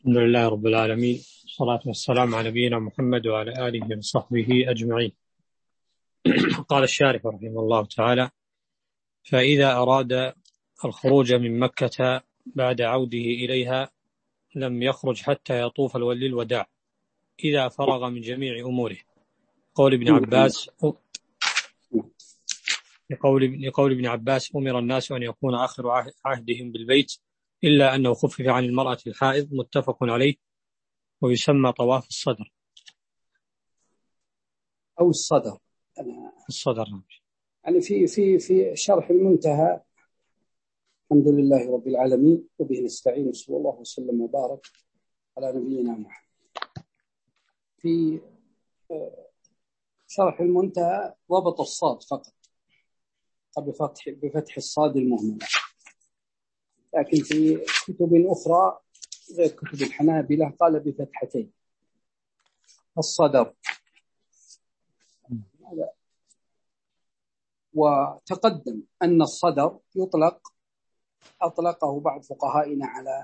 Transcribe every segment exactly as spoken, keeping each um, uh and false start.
الحمد لله رب العالمين، والصلاة والسلام على نبينا محمد وعلى آله وصحبه أجمعين. قال الشارح رحمه الله تعالى: فإذا أراد الخروج من مكة بعد عوده إليها لم يخرج حتى يطوف للوداع إذا فرغ من جميع أموره. قول ابن عباس لقول, لقول ابن عباس: أمر الناس أن يكون آخر عهدهم بالبيت إلا أنه خفف عن المرأة الحائض. متفق عليه، ويسمى طواف الصدر أو الصدر. أنا الصدر يعني في في في شرح المنتهى. الحمد لله رب العالمين، وبه نستعين، صلى الله وسلم وبارك على نبينا محمد. في شرح المنتهى ضبط الصاد فقط بفتح بفتح الصاد المهملة، لكن في كتب أخرى غير كتب الحنابلة قال بفتحتين الصدر. وتقدم أن الصدر يطلق أطلقه بعض فقهائنا على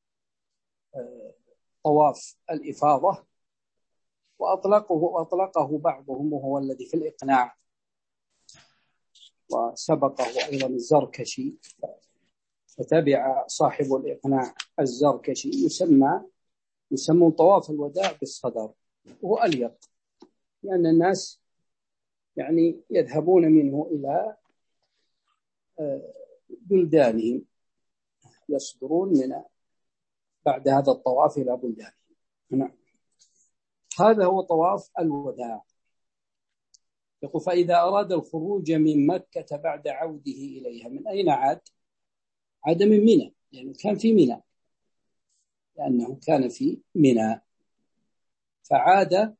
طواف الإفاضة، وأطلقه وأطلقه بعضهم وهو الذي في الإقناع، وسبقه أيضا الزركشي فتبع صاحب الإقناع الزركشي. يسمى يسمون طواف الوداع بالصدر، وهو أليق لأن الناس يعني يذهبون منه إلى بلدانهم، يصدرون من بعد هذا الطواف إلى بلدانهم. نعم، هذا هو طواف الوداع. يقول: فإذا أراد الخروج من مكة بعد عوده إليها. من أين عاد؟ عاد من منى، لأنه كان في منى لأنه كان في منى فعاد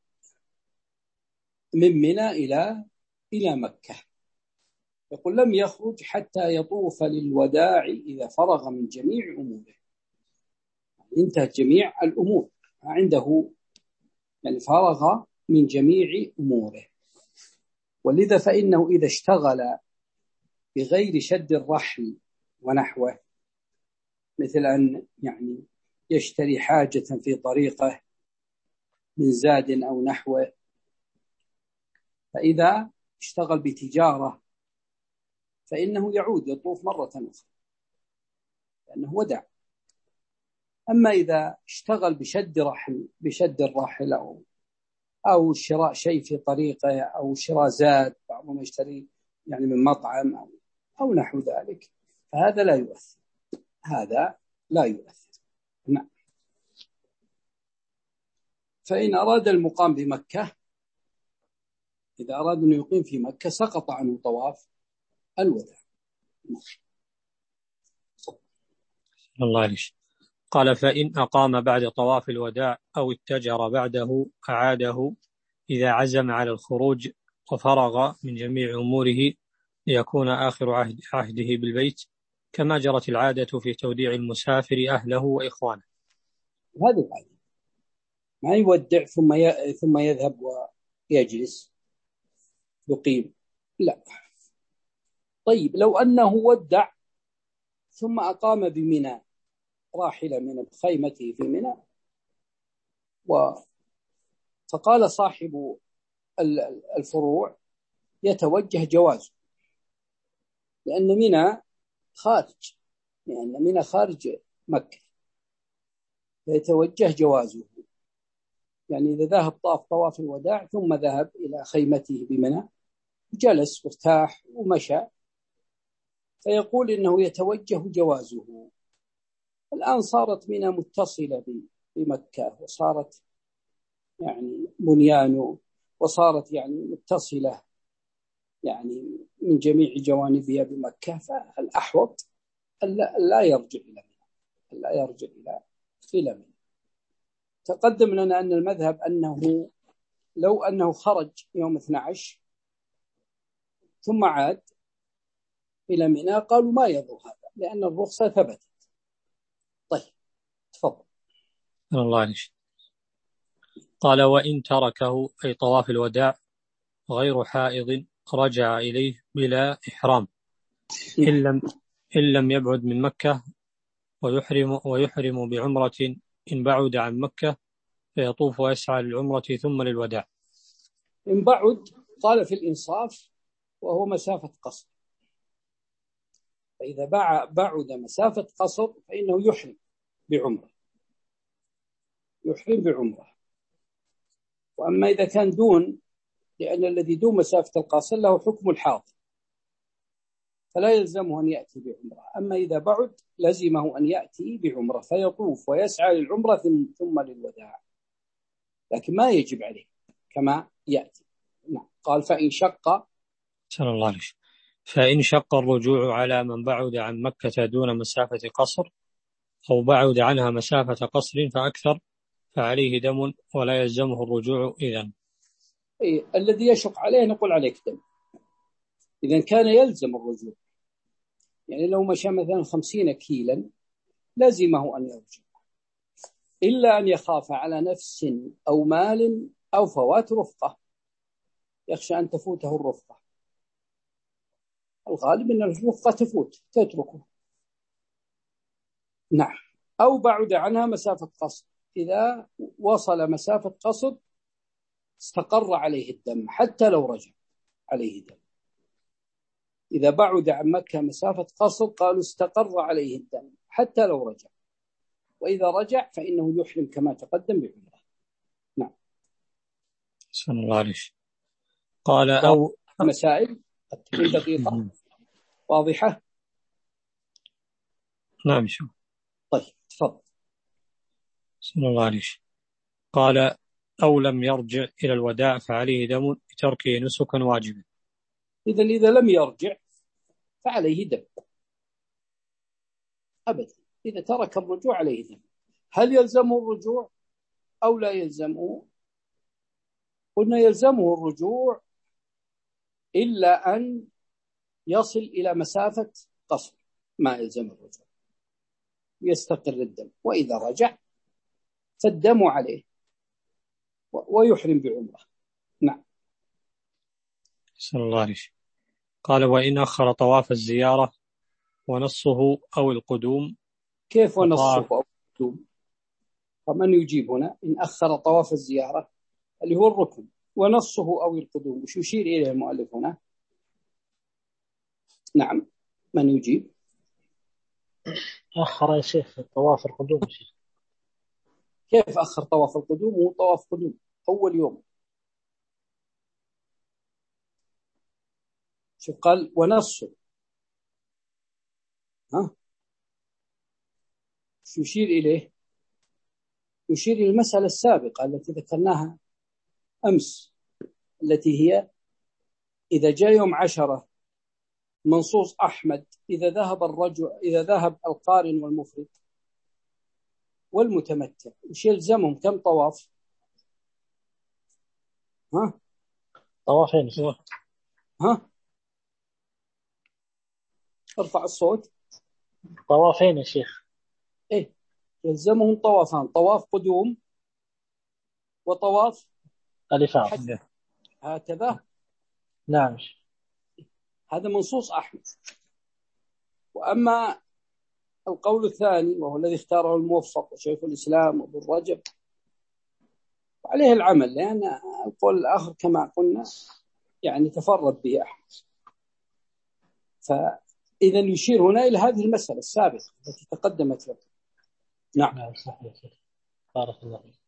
من منى إلى إلى مكة. يقول: لم يخرج حتى يطوف للوداع إذا فرغ من جميع أموره. انتهت جميع الأمور عنده، يعني فرغ من جميع أموره. ولذا فإنه إذا اشتغل بغير شد الرحل ونحوه، مثل أن يعني يشتري حاجة في طريقه من زاد أو نحوه، فإذا اشتغل بتجارة فإنه يعود يطوف مرة أخرى لأنه ودع. أما إذا اشتغل بشد رحل بشد الرحل أو أو شراء شيء في طريقه أو شراء زاد، بعضهم يشتري يعني من مطعم أو أو نحو ذلك، فهذا لا يؤثر هذا لا يؤثر. نعم. فإن أراد المقام بمكة، إذا أراد أن يقيم في مكة سقط عنه طواف الوداع. الله عليك. قال: فإن أقام بعد طواف الوداع أو اتجر بعده أعاده إذا عزم على الخروج وفرغ من جميع أموره ليكون آخر عهد عهده بالبيت، كما جرت العادة في توديع المسافر أهله وإخوانه. هذا العادة، ما يودع ثم ي... ثم يذهب ويجلس يقيم، لا. طيب، لو أنه ودع ثم أقام بمنى راحلة من خيمته في منى، و... فقال صاحب الفروع يتوجه جوازه، لأن منى خارج لأن منى خارج مكة، فيتوجه جوازه. يعني إذا ذهب طاف طواف الوداع ثم ذهب إلى خيمته بمنى جلس وارتاح ومشى، فيقول إنه يتوجه جوازه. الآن صارت منى متصلة بمكة، وصارت يعني بنيان، وصارت يعني متصلة يعني من جميع جوانبها بمكة، فالأحوط لا يرجع إلى منى لا يرجع إلى إلى منى. تقدم لنا أن المذهب أنه لو أنه خرج يوم اثني عشر ثم عاد إلى منى قالوا ما يضر هذا لأن الرخصة ثبتت. طيب، تفضل. الله عليك. قال: وإن تركه أي طواف الوداع غير حائض رجع إليه بلا إحرام إن لم, إن لم يبعد من مكة ويحرم, ويحرم بعمرة إن بعد عن مكة فيطوف ويسعى للعمرة ثم للوداع. إن بعد قال في الإنصاف وهو مسافة قصر، فإذا بعد مسافة قصر فإنه يحرم بعمرة يحرم بعمرة وأما إذا كان دون، لأن الذي دون مسافة القصر له حكم الحاضر فلا يلزمه أن يأتي بعمرة، أما إذا بعد لزمه أن يأتي بعمرة فيطوف ويسعى للعمرة ثم للوداع، لكن ما يجب عليه كما يأتي. نعم. قال فإن شق صلى الله عليه وسلم فإن شق الرجوع على من بعد عن مكة دون مسافة قصر أو بعد عنها مسافة قصر فأكثر فعليه دم ولا يلزمه الرجوع إذن. إيه الذي يشق عليه نقول عليك دم. إذن كان يلزم الرجوع، يعني لو مشى مثلا خمسين كيلا لزمه أن يرجع، إلا أن يخاف على نفس أو مال أو فوات رفقة، يخشى أن تفوته الرفقة، الغالب أن الرفقة تفوت تتركه. نعم. أو بعد عنها مسافة قصر، إذا وصل مسافة قصر استقر عليه الدم حتى لو رجع عليه دم. إذا بعد عن مكة مسافة قصر قالوا استقر عليه الدم حتى لو رجع، وإذا رجع فإنه يحرم كما تقدم بعمرة. نعم. صلى الله عليه وسلم قال أو مسائل دقيقة واضحة. نعم شو طيب تفضل. صلى الله عليه وسلم قال أو لم يرجع إلى الوداع فعليه دم بتركه نسكا واجبا. إذن إذا لم يرجع فعليه دم أبدا، إذا ترك الرجوع عليه دم. هل يلزمه الرجوع أو لا يلزمه؟ قلنا يلزمه الرجوع إلا أن يصل إلى مسافة قصر، ما يلزم الرجوع يستقر الدم، وإذا رجع فالدم عليه ويحرم بعمره. نعم. صلى الله عليه وسلم قال وإن أخر طواف الزيارة ونصه أو القدوم. كيف ونصه أو القدوم؟ فمن يجيب هنا؟ إن أخر طواف الزيارة اللي هو الركن ونصه أو القدوم، وش يشير إليه المؤلف هنا؟ نعم من يجيب؟ أخر يا شيخ طواف القدوم. شيخ كيف أخر طواف القدوم؟ هو طواف قدوم أول يوم. شوف قال ونصه، ها شو يشير إليه؟ يشير إلى المسألة السابقة التي ذكرناها أمس، التي هي إذا جاء يوم عشرة منصوص أحمد إذا ذهب الرجل إذا ذهب القارن والمفرد والمتمتع وش يلزمهم؟ كم طواف؟ ها طوافين. ها ارفع الصوت. طوافين يا شيخ. إيه يلزمهم طوافان، طواف قدوم وطواف الإفاضة. هكذا. نعم. هذا منصوص أحمد. وأما القول الثاني وهو الذي اختاره الموفق وشيخ الإسلام وابن رجب وعليه العمل، لأن القول الآخر كما قلنا يعني تفرد به أحمد، فإذا يشير هنا إلى هذه المسألة السابقة التي تقدمت له. نعم. نعم صحيح. بارك الله فيك.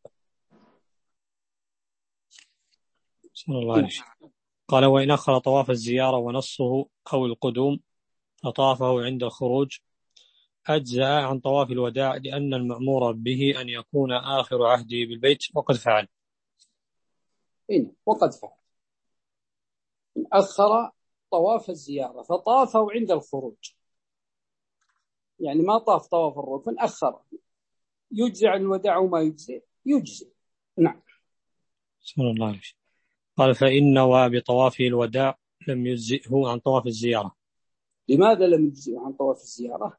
صلى الله عليه وسلم قال وإن أخر طواف الزيارة ونصه أو القدوم فطافه عند الخروج أجزأ عن طواف الوداع، لأن المأمور به أن يكون آخر عهده بالبيت وقد فعل. إن وقد فعل. إن أخر طواف الزيارة فطافه عند الخروج، يعني ما طاف طواف الركن أخر، يجزي عن الوداع وما يجزي يجزي. نعم. صلى الله عليه وسلم قال فإن نوى بطوافه الوداع لم يجزئه عن طواف الزيارة. لماذا لم يجزئه عن طواف الزيارة؟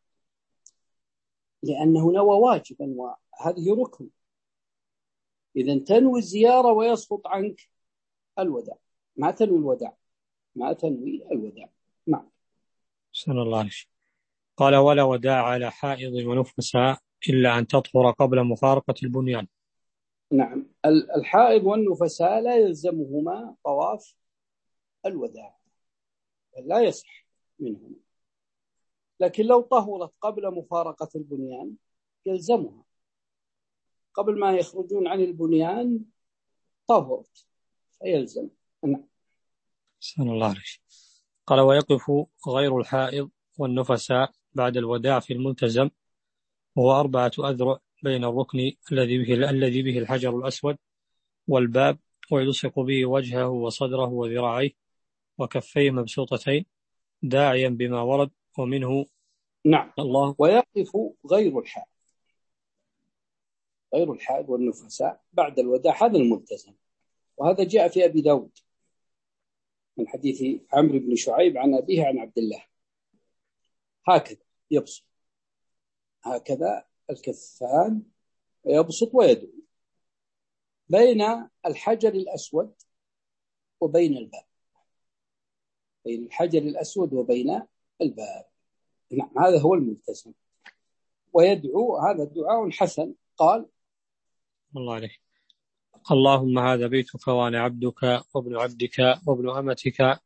لأنه نوى واجبا وهذه ركن. إذا تنوي الزيارة ويسقط عنك الوداع، ما تنوي الوداع ما تنوي الوداع. نعم. صلى الله عليه وسلم قال ولا وداع على حائض ونفساء إلا أن تطهر قبل مفارقة البنيان. نعم، الحائض والنفساء لا يلزمهما طواف الوداع، لا يصح منهما، لكن لو طهرت قبل مفارقة البنيان يلزمها، قبل ما يخرجون عن البنيان طهرت فيلزم. نعم. سبحان الله عليك. قال ويقف غير الحائض والنفساء بعد الوداع في الملتزم، وهو أربعة أذرع بين الركن الذي به الذي به الحجر الأسود والباب، ويلصق به وجهه وصدره وذراعيه وكفيه مبسوطتين داعيا بما ورد ومنه. نعم. الله. ويقف غير الحائض غير الحائض والنفساء بعد الوداع، هذا الملتزم، وهذا جاء في أبي داود من حديث عمرو بن شعيب عن أبيه عن عبد الله. هكذا يبسط، هكذا الكفان يبسط ويدعو بين الحجر الأسود وبين الباب، بين الحجر الأسود وبين الباب. نعم، هذا هو الملتزم، ويدعو، هذا الدعاء حسن. قال الله عليك. اللهم هذا بيتك وأنا عبدك وابن عبدك وابن أمتك،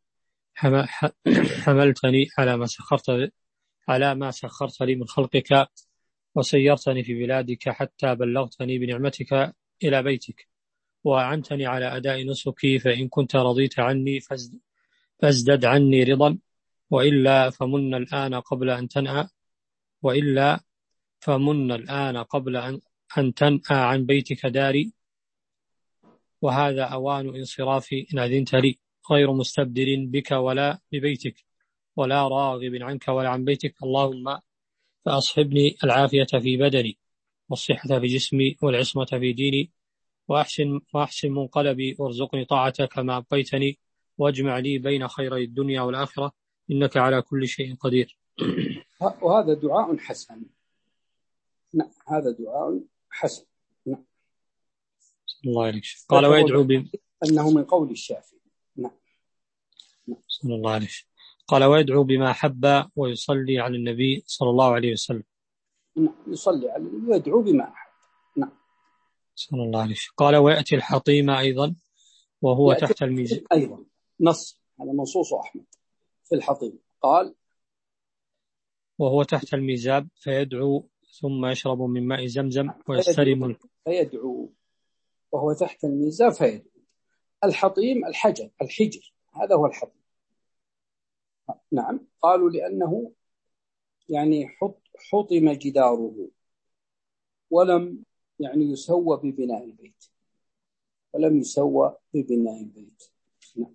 حملتني على ما سخرت على ما سخرت لي من خلقك، وسيرتني في بلادك حتى بلغتني بنعمتك إلى بيتك، وأعنتني على أداء نسكي، فإن كنت رضيت عني فازدد عني رضا، وإلا فمن الآن قبل أن تنأى وإلا فمن الآن قبل أن تنأى عن بيتك داري، وهذا أوان انصرافي إن أذنت لي، غير مستبدل بك ولا ببيتك، ولا راغب عنك ولا عن بيتك. اللهم فأصحبني العافية في بدني والصحة في جسمي والعصمة في ديني، وأحسن, وأحسن منقلبي وارزقني طاعتك كما أبقيتني، واجمع لي بين خيري الدنيا والآخرة، إنك على كل شيء قدير. وهذا دعاء حسن. نعم، هذا دعاء حسن. نعم. الله عليك. قال ويدعو ب... أنه من قول الشافعي. نعم. نعم. صلى الله عليه. قال ويدعو بما حب ويصلي على النبي صلى الله عليه وسلم. نعم، يصلي على النبي ويدعو بما أحب. نعم. صلى الله عليه. قال ويأتي الحطيم أيضا وهو تحت الميزان أيضا، نص هذا منصوص أحمد في الحطيم. قال وهو تحت الميزاب فيدعو ثم يشرب من ماء زمزم ويستلم. فيدعو وهو تحت الميزاب فيدعو. الحطيم الحجر، الحجر، هذا هو الحطيم. نعم. قالوا لأنه يعني حط حطم جداره ولم يعني يسوى ببناء البيت، ولم يسوى ببناء البيت. نعم.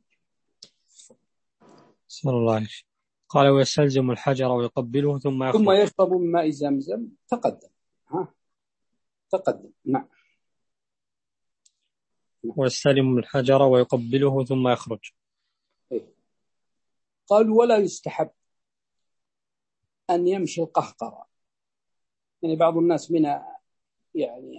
صلى الله عليه. قال ويستلزم الحجر ويقبله ثم يخرج. ثم يشرب من ماء زمزم. تقدم. ها تقدم. نعم. ويستلم الحجر ويقبله ثم يخرج. إيه. قالوا ولا يستحب أن يمشي القهقرة، يعني بعض الناس من يعني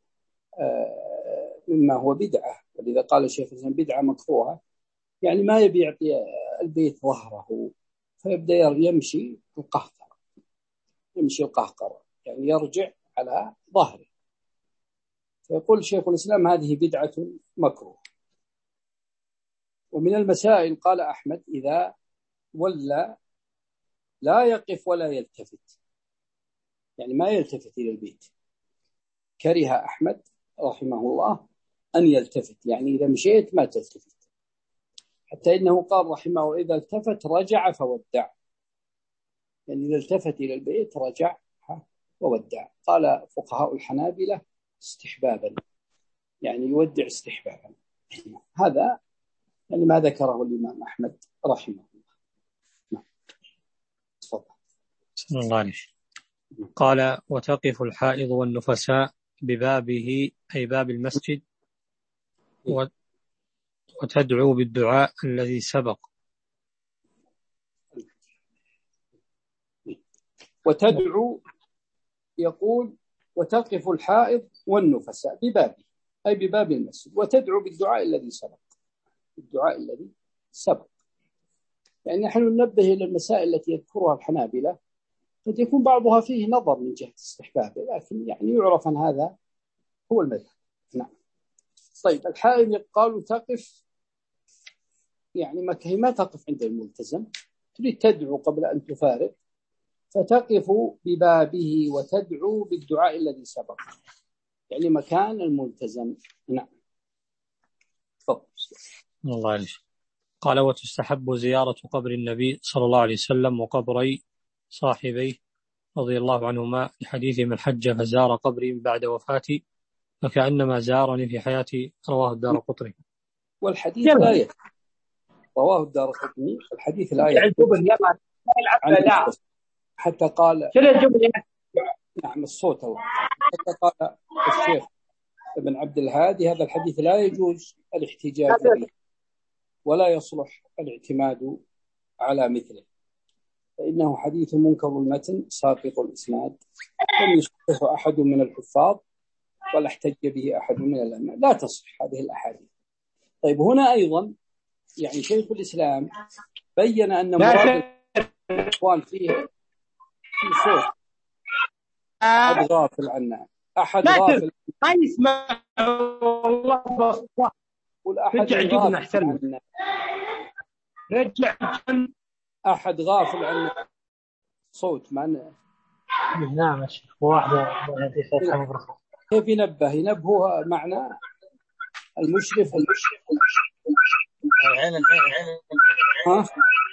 آه مما هو بدعة، ولذا قال الشيخ الإسلام بدعة مكروهة، يعني ما يبي يعطي البيت ظهره فيبدأ يمشي القهقرة، يمشي القهقرة يعني يرجع على ظهره، فيقول شيخ الإسلام هذه بدعة مكروه. ومن المسائل قال أحمد إذا ولا لا يقف ولا يلتفت، يعني ما يلتفت إلى البيت. كره أحمد رحمه الله أن يلتفت، يعني إذا مشيت ما تلتفت، حتى إنه قال رحمه إذا التفت رجع فودع، يعني إذا التفت إلى البيت رجع وودع. قال فقهاء الحنابلة استحبابا، يعني يودع استحبابا. هذا يعني ما ذكره الإمام أحمد رحمه الله. تفضل. صلى الله عليه. قال وتقف الحائض والنفساء ببابه أي باب المسجد وتدعو بالدعاء الذي سبق. وتدعو يقول وتقف الحائض والنفساء ببابه أي بباب المسجد وتدعو بالدعاء الذي سبق، الدعاء الذي سبق. يعني نحن ننبه إلى المسائل التي يذكرها الحنابلة، قد يكون بعضها فيه نظر من جهة استحبابه، لكن يعني يعرف أن هذا هو المذهب. نعم. طيب الحائض قالوا تقف، يعني ما هي ما تقف عند الملتزم، تريد تدعو قبل أن تفارق، فتقف ببابه وتدعو بالدعاء الذي سبق، يعني مكان الملتزم. نعم. تفضل. الله عليك. قال وتستحب زيارة قبر النبي صلى الله عليه وسلم وقبري صاحبيه رضي الله عنهما لحديث من حج فزار قبري بعد وفاتي فكأنما زارني في حياتي، رواه الدارقطني. والحديث لا يثبت، رواه الدارقطني، الحديث لا يثبت حتى قال نعم الصوت هو. حتى قال الشيخ ابن عبد الهادي هذا الحديث لا يجوز الاحتجاج به ولا يصلح الاعتماد على مثله، فإنه حديث منكر المتن ساقط الإسناد، لم يصححه أحد من الحفاظ ولا احتج به أحد من العلماء، لا تصح هذه الأحاديث. طيب هنا أيضا يعني شيخ الإسلام بين أن مراد الإخوان فيه في صوت أحد غافل عنا، أحد غافل ما يسمع والله، رجع جبنا أحسن، رجع أحد غافل عن صوت معنا. نعم يا شيخ، واحدة كيف ينبه ينبهه معنا المشرف المشرف عين العين ها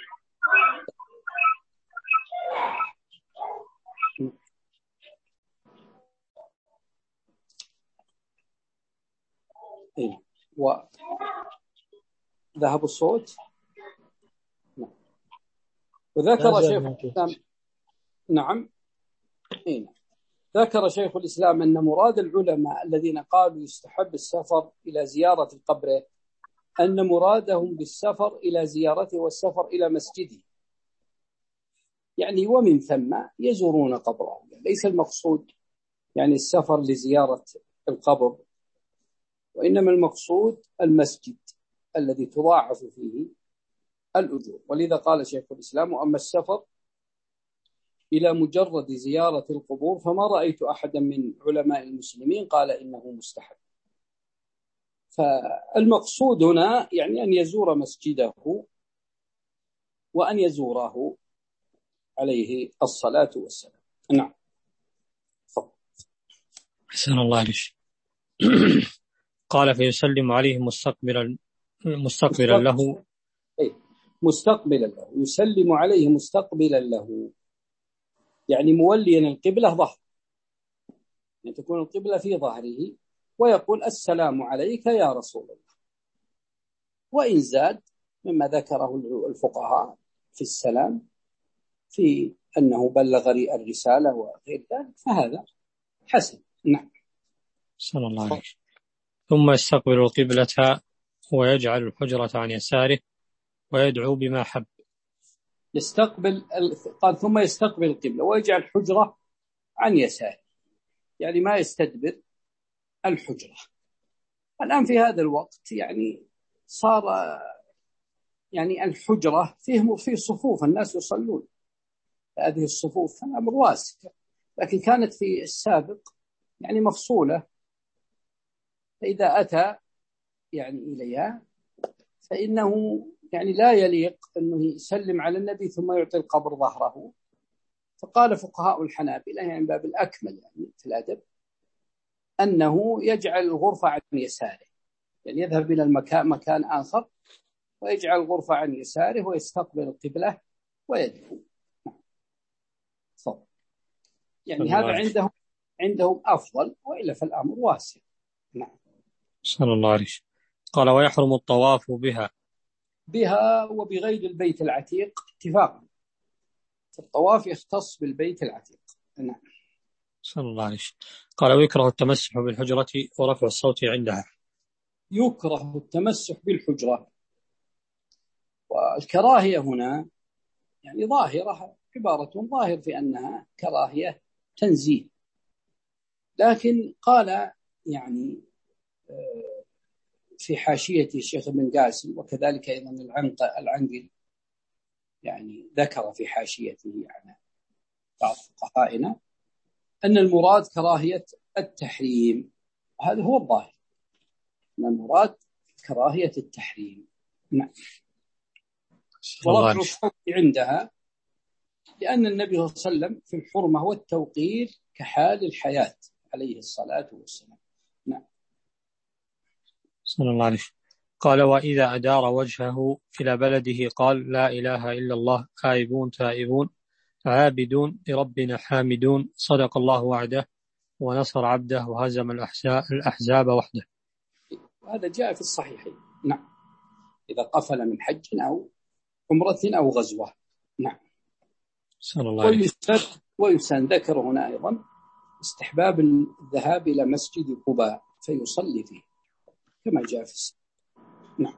إيه وذهب الصوت. وذكر شيخ الإسلام نعم إيه ذكر شيخ الإسلام أن مراد العلماء الذين قالوا يستحب السفر إلى زيارة القبر أن مرادهم بالسفر إلى زيارته والسفر إلى مسجده، يعني ومن ثم يزورون قبره، ليس المقصود يعني السفر لزيارة القبر، وإنما المقصود المسجد الذي تضاعف فيه الأجور. ولذا قال شيخ الإسلام وأما السفر إلى مجرد زيارة القبور فما رأيت أحدا من علماء المسلمين قال إنه مستحب. فالمقصود هنا يعني أن يزور مسجده وأن يزوره عليه الصلاة والسلام. نعم. حسن الله عليك. قال فيسلم عليه مستقبلا مستقبلا له أي مستقبلا له، يسلم عليه مستقبلا له، يعني موليا القبلة ظهر، يعني تكون القبلة في ظهره، ويقول السلام عليك يا رسول الله. وإن زاد مما ذكره الفقهاء في السلام في أنه بلغ الرسالة وغير ذلك فهذا حسن. نعم. صلى الله عليه. ثم يستقبل القبلة ويجعل الحجرة عن يساره ويدعو بما حب. يستقبل قال ثم يستقبل القبلة ويجعل الحجرة عن يساره، يعني ما يستدبر الحجرة. الآن في هذا الوقت يعني صار يعني الحجرة فيه في صفوف الناس يصلون، هذه الصفوف أمر واسع، لكن كانت في السابق يعني مفصولة، فإذا أتى يعني إليها فإنه يعني لا يليق أنه يسلم على النبي ثم يعطي القبر ظهره. فقال فقهاء الحنابلة يعني باب الأكمل يعني في الأدب أنه يجعل الغرفة عن يساره، يعني يذهب إلى المكان مكان آخر ويجعل الغرفة عن يساره ويستقبل القبلة ويدعو. صح. يعني هذا عندهم عندهم أفضل، وإلا فالأمر واسع. نعم. صلى الله عليه. قال ويحرم الطواف بها بها وبغير البيت العتيق اتفاقا، الطواف يختص بالبيت العتيق. نعم. صلى الله عليه. قال ويكره التمسح بالحجرة ورفع الصوت عندها. يكره التمسح بالحجرة، والكراهية هنا يعني ظاهرة، عبارة ظاهر في أنها كراهية تنزيل، لكن قال يعني في حاشية الشيخ ابن قاسم وكذلك أيضا العنقل يعني ذكر في حاشيته يعني بعض فقهائنا أن المراد كراهية التحريم، هذا هو الظاهر، أن المراد كراهية التحريم. نعم. ورفع الصوت عندها لأن النبي صلى الله عليه وسلم في الحرمة والتوقير كحال الحياة عليه الصلاة والسلام. نعم. صلى الله عليه وسلم. قال وإذا أدار وجهه إلى بلده قال لا إله إلا الله آيبون تائبون عابدون لربنا حامدون صدق الله وعده ونصر عبده وهزم الأحزاب وحده. وهذا جاء في الصحيحين. نعم. إذا قفل من حج أو عمرة أو غزوة. نعم. صلى الله عليه وسلم. ويسن ذكر هنا أيضا استحباب الذهاب إلى مسجد قباء فيصلي فيه كما جاء في الصحيح. نعم.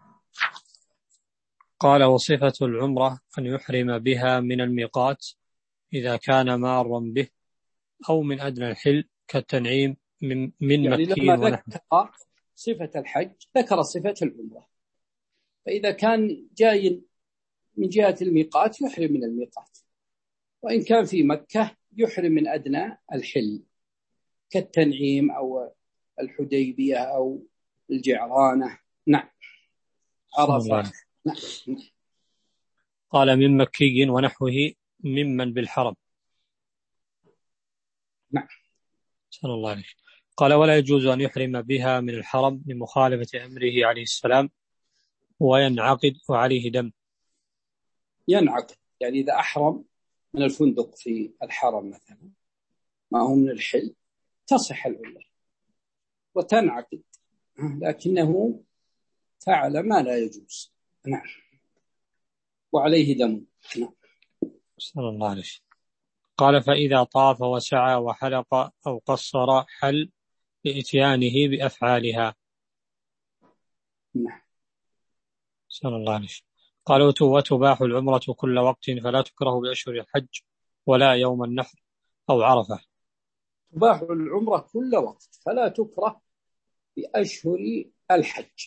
قال وصفة العمرة أن يحرم بها من الميقات إذا كان مارا به أو من أدنى الحل كالتنعيم من, من يعني مكي لما ونحن. ذكر صفة الحج ذكر صفة العمرة، فإذا كان جاي من جهة الميقات يحرم من الميقات، وإن كان في مكة يحرم من أدنى الحل كالتنعيم أو الحديبية أو الجعرانة. نعم. عرفة. نعم. قال من مكي ونحوه ممن بالحرم. نعم. صلى الله عليه. قال ولا يجوز أن يحرم بها من الحرم لمخالفة أمره عليه السلام وينعقد وعليه دم. ينعقد يعني إذا أحرم من الفندق في الحرم مثلا ما هو من الحل تصح العمرة وتنعقد، لكنه فعل ما لا يجوز. نعم. وعليه دم. نعم. صلى الله عليه. قال فإذا طاف وسعى وحلق أو قصر حل لإتيانه بأفعالها. نعم. صلى الله عليه. قال وتباح العمرة كل وقت فلا تكره بأشهر الحج ولا يوم النحر أو عرفة. تباح العمرة كل وقت فلا تكره بأشهر الحج،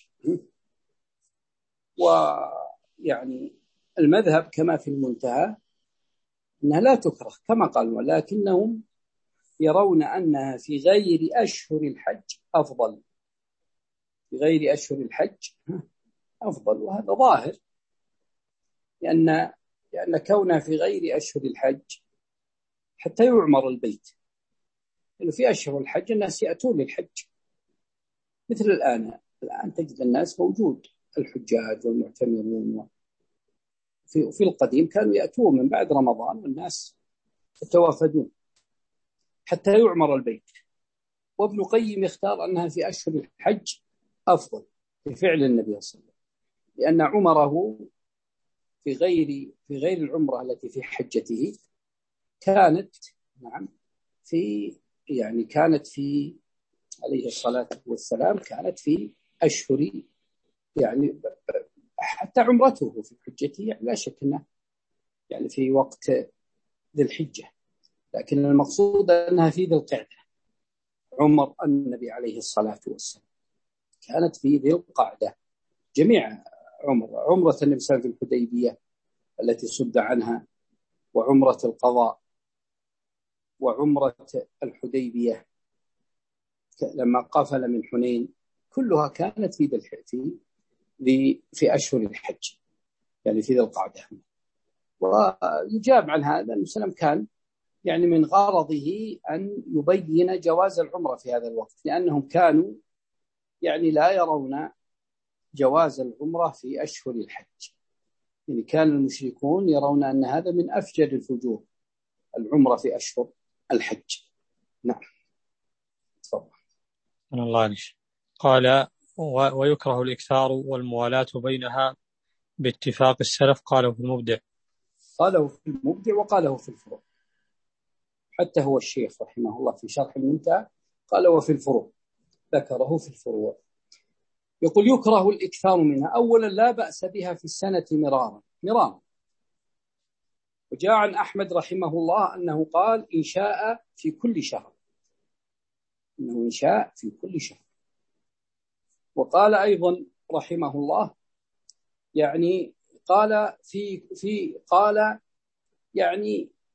ويعني المذهب كما في المنتهى أنها لا تكره كما قال، ولكنهم يرون أنها في غير أشهر الحج أفضل، في غير أشهر الحج أفضل، وهذا ظاهر لأن لأن كونها في غير أشهر الحج حتى يعمر البيت، لأنه في أشهر الحج الناس يأتون للحج مثل الآن الآن تجد الناس موجود الحجاج والمعتمرون، في في القديم كانوا يأتون من بعد رمضان والناس يتوافدون حتى يعمر البيت. وابن القيم يختار أنها في أشهر الحج أفضل بفعل النبي صلى الله عليه وسلم، لأن عمره في غير في غير العمرة التي في حجته كانت نعم في يعني كانت في عليه الصلاة والسلام كانت في أشهر يعني حتى عمرته في حجته يعني لا شك أنه يعني في وقت ذي الحجة، لكن المقصود أنها في ذي القعدة. عمر النبي عليه الصلاة والسلام كانت في ذي القعدة جميع عمر عمرة النبي صلى الله عليه وسلم في الحديبية التي صد عنها، وعمرة القضاء، وعمرة الحديبية لما قفل من حنين، كلها كانت في في في أشهر الحج يعني في ذي القعدة. ويجاب عن هذا أن وسلم كان يعني من غرضه أن يبين جواز العمرة في هذا الوقت، لأنهم كانوا يعني لا يرون جواز العمرة في أشهر الحج، يعني كان المشركون يرون أن هذا من أفجر الفجور العمرة في أشهر الحج. نعم. تفضل. الله عليه. قال ويكره الإكثار والموالاة بينها باتفاق السلف، قاله في المبدع. قاله في المبدع وقاله في الفروع، حتى هو الشيخ رحمه الله في شرح المنتهى قال وفي الفروع، ذكره في الفروع. يقول يكره الإكثار منها. أولا لا بأس بها في السنة مرارا مرارا، وجاء عن أحمد رحمه الله أنه قال إن شاء في كل شهر، إنه إن شاء في كل شهر. وقال أيضا رحمه الله يعني قال في في قال يعني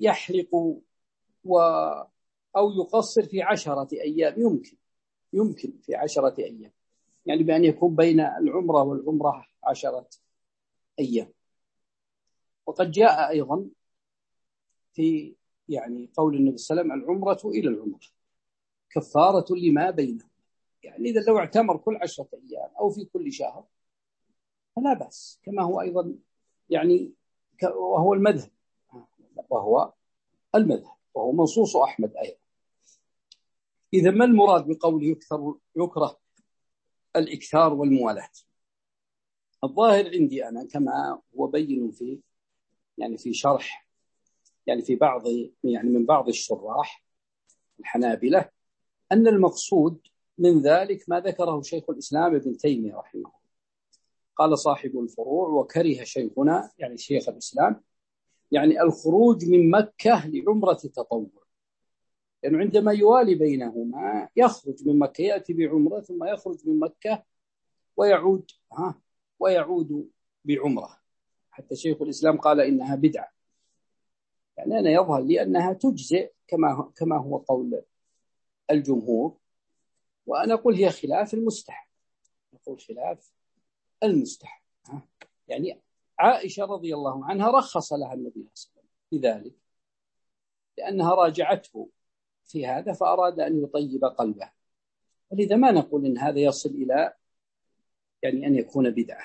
يحلق و أو يقصر في عشرة أيام، يمكن يمكن في عشرة أيام، يعني بأن يكون بين العمرة والعمرة عشرة أيام. وقد جاء أيضا في يعني قول النبي صلى الله عليه وسلم العمرة إلى العمرة كفارة لما بينهم، يعني إذا لو اعتمر كل عشرة أيام أو في كل شهر فلا بأس، كما هو أيضا يعني وهو المذهب وهو المذهب وهو منصوص أحمد أيضا. إذا ما المراد بقول يكثر يكره الإكثار والموالاة؟ الظاهر عندي أنا كما هو بين في يعني في شرح يعني في بعض يعني من بعض الشراح الحنابلة أن المقصود من ذلك ما ذكره شيخ الإسلام ابن تيمية رحمه الله. قال صاحب الفروع وكره شيخنا يعني شيخ الإسلام يعني الخروج من مكة لعمرة تطوع، لأنه يعني عندما يوالي بينهما يخرج من مكة يأتي بعمرة ثم يخرج من مكة ويعود ها ويعود بعمرة. حتى شيخ الإسلام قال إنها بدعة، يعني أنا يظهر لي أنها تجزئ كما كما هو قول الجمهور، وأنا أقول هي خلاف المستحب، نقول خلاف المستحب. يعني عائشة رضي الله عنها رخص لها النبي صلى الله عليه وسلم بذلك لأنها راجعته في هذا فأراد أن يطيب قلبه، ولذا ما نقول إن هذا يصل إلى يعني أن يكون بدعة.